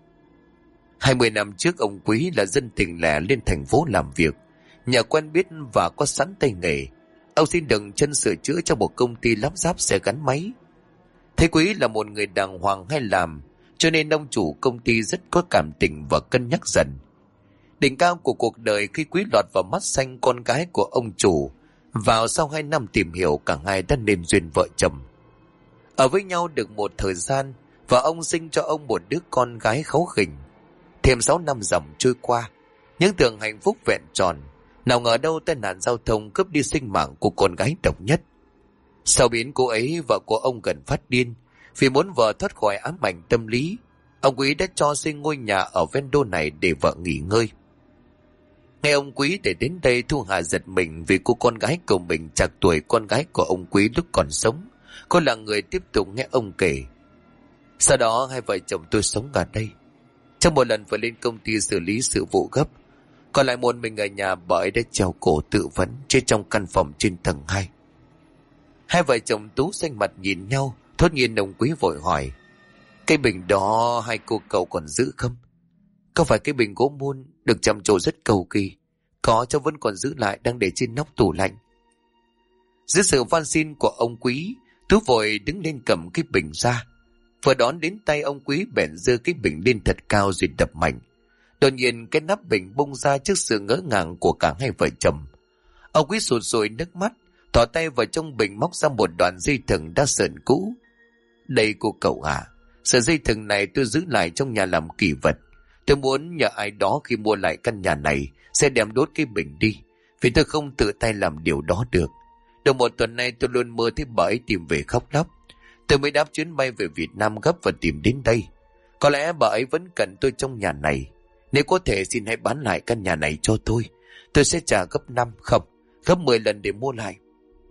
20 năm trước, ông Quý là dân tỉnh lẻ lên thành phố làm việc, nhà quen biết và có sẵn tay nghề. Ông xin đừng chân sửa chữa cho một công ty lắp ráp xe gắn máy. Thấy Quý là một người đàng hoàng hay làm, cho nên ông chủ công ty rất có cảm tình và cân nhắc dần. Đỉnh cao của cuộc đời khi Quý lọt vào mắt xanh con gái của ông chủ. Vào sau 2 năm tìm hiểu, cả hai đã nên duyên vợ chồng. Ở với nhau được một thời gian, và ông sinh cho ông một đứa con gái kháu khỉnh. Thêm 6 năm dòng trôi qua, những tưởng hạnh phúc vẹn tròn, nào ngờ đâu tai nạn giao thông cướp đi sinh mạng của con gái độc nhất. Sau biến cô ấy, vợ của ông gần phát điên. Vì muốn vợ thoát khỏi ám ảnh tâm lý, ông Quý đã cho xây ngôi nhà ở ven đô này để vợ nghỉ ngơi. Nghe ông Quý để đến đây, Thu Hà giật mình vì cô con gái của mình trạc tuổi con gái của ông Quý lúc còn sống. Cô là người tiếp tục nghe ông kể. Sau đó hai vợ chồng tôi sống ở đây. Trong một lần phải lên công ty xử lý sự vụ gấp, còn lại một mình ở nhà, bà ấy đã treo cổ tự vấn trên trong căn phòng trên tầng 2. Hai vợ chồng Tú xanh mặt nhìn nhau, thốt nhiên ông Quý vội hỏi: cái bình đó hai cô cậu còn giữ không? Có phải cái bình gỗ mun được trầm trồ rất cầu kỳ? Có, cháu vẫn còn giữ lại, đang để trên nóc tủ lạnh. Dưới sự van xin của ông Quý, Tú vội đứng lên cầm cái bình ra. Vừa đón đến tay, ông Quý bèn giơ cái bình lên thật cao rồi đập mạnh. Đột nhiên cái nắp bình bung ra trước sự ngỡ ngàng của cả hai vợ chồng. Ông Quý sụt sùi nước mắt, thò tay vào trong bình móc ra một đoạn dây thừng đã sờn cũ. Đây cô cậu à, sợi dây thừng này tôi giữ lại trong nhà làm kỷ vật. Tôi muốn nhờ ai đó khi mua lại căn nhà này sẽ đem đốt cái bình đi, vì tôi không tự tay làm điều đó được. Được một tuần nay tôi luôn mơ thấy bà ấy tìm về khóc lóc. Tôi mới đáp chuyến bay về Việt Nam gấp và tìm đến đây. Có lẽ bà ấy vẫn cần tôi trong nhà này. Nếu có thể xin hãy bán lại căn nhà này cho tôi. Tôi sẽ trả gấp 5, không, gấp 10 lần để mua lại.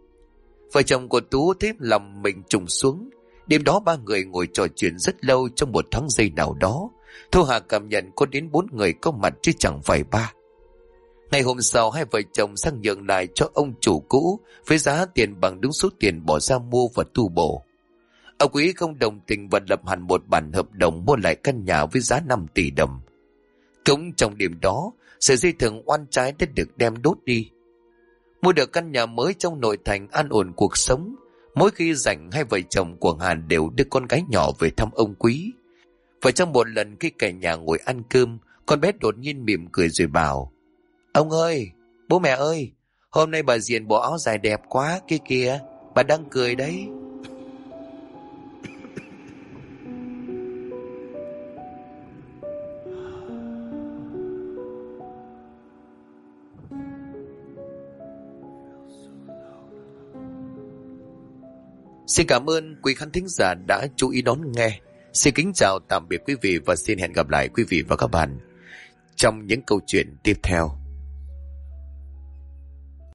Vợ chồng của Tú thấy lòng mình trùng xuống. Đêm đó ba người ngồi trò chuyện rất lâu. Trong một thoáng giây nào đó, Thu Hà cảm nhận có đến 4 người có mặt chứ chẳng phải 3. Ngày hôm sau, hai vợ chồng sang nhượng lại cho ông chủ cũ với giá tiền bằng đúng số tiền bỏ ra mua và tu bổ. Ông Quý không đồng tình và lập hẳn một bản hợp đồng mua lại căn nhà với giá 5 tỷ đồng. Cũng trong đêm đó, sợi dây thừng oan trái đã được đem đốt đi. Mua được căn nhà mới trong nội thành, an ổn cuộc sống. Mỗi khi rảnh, hai vợ chồng của Hàn đều đưa con gái nhỏ về thăm ông Quý. Và trong một lần khi cả nhà ngồi ăn cơm, con bé đột nhiên mỉm cười rồi bảo: ông ơi, bố mẹ ơi, hôm nay bà Diền bộ áo dài đẹp quá kia kìa, bà đang cười đấy. Xin cảm ơn quý khán thính giả đã chú ý đón nghe. Xin kính chào tạm biệt quý vị và xin hẹn gặp lại quý vị và các bạn trong những câu chuyện tiếp theo.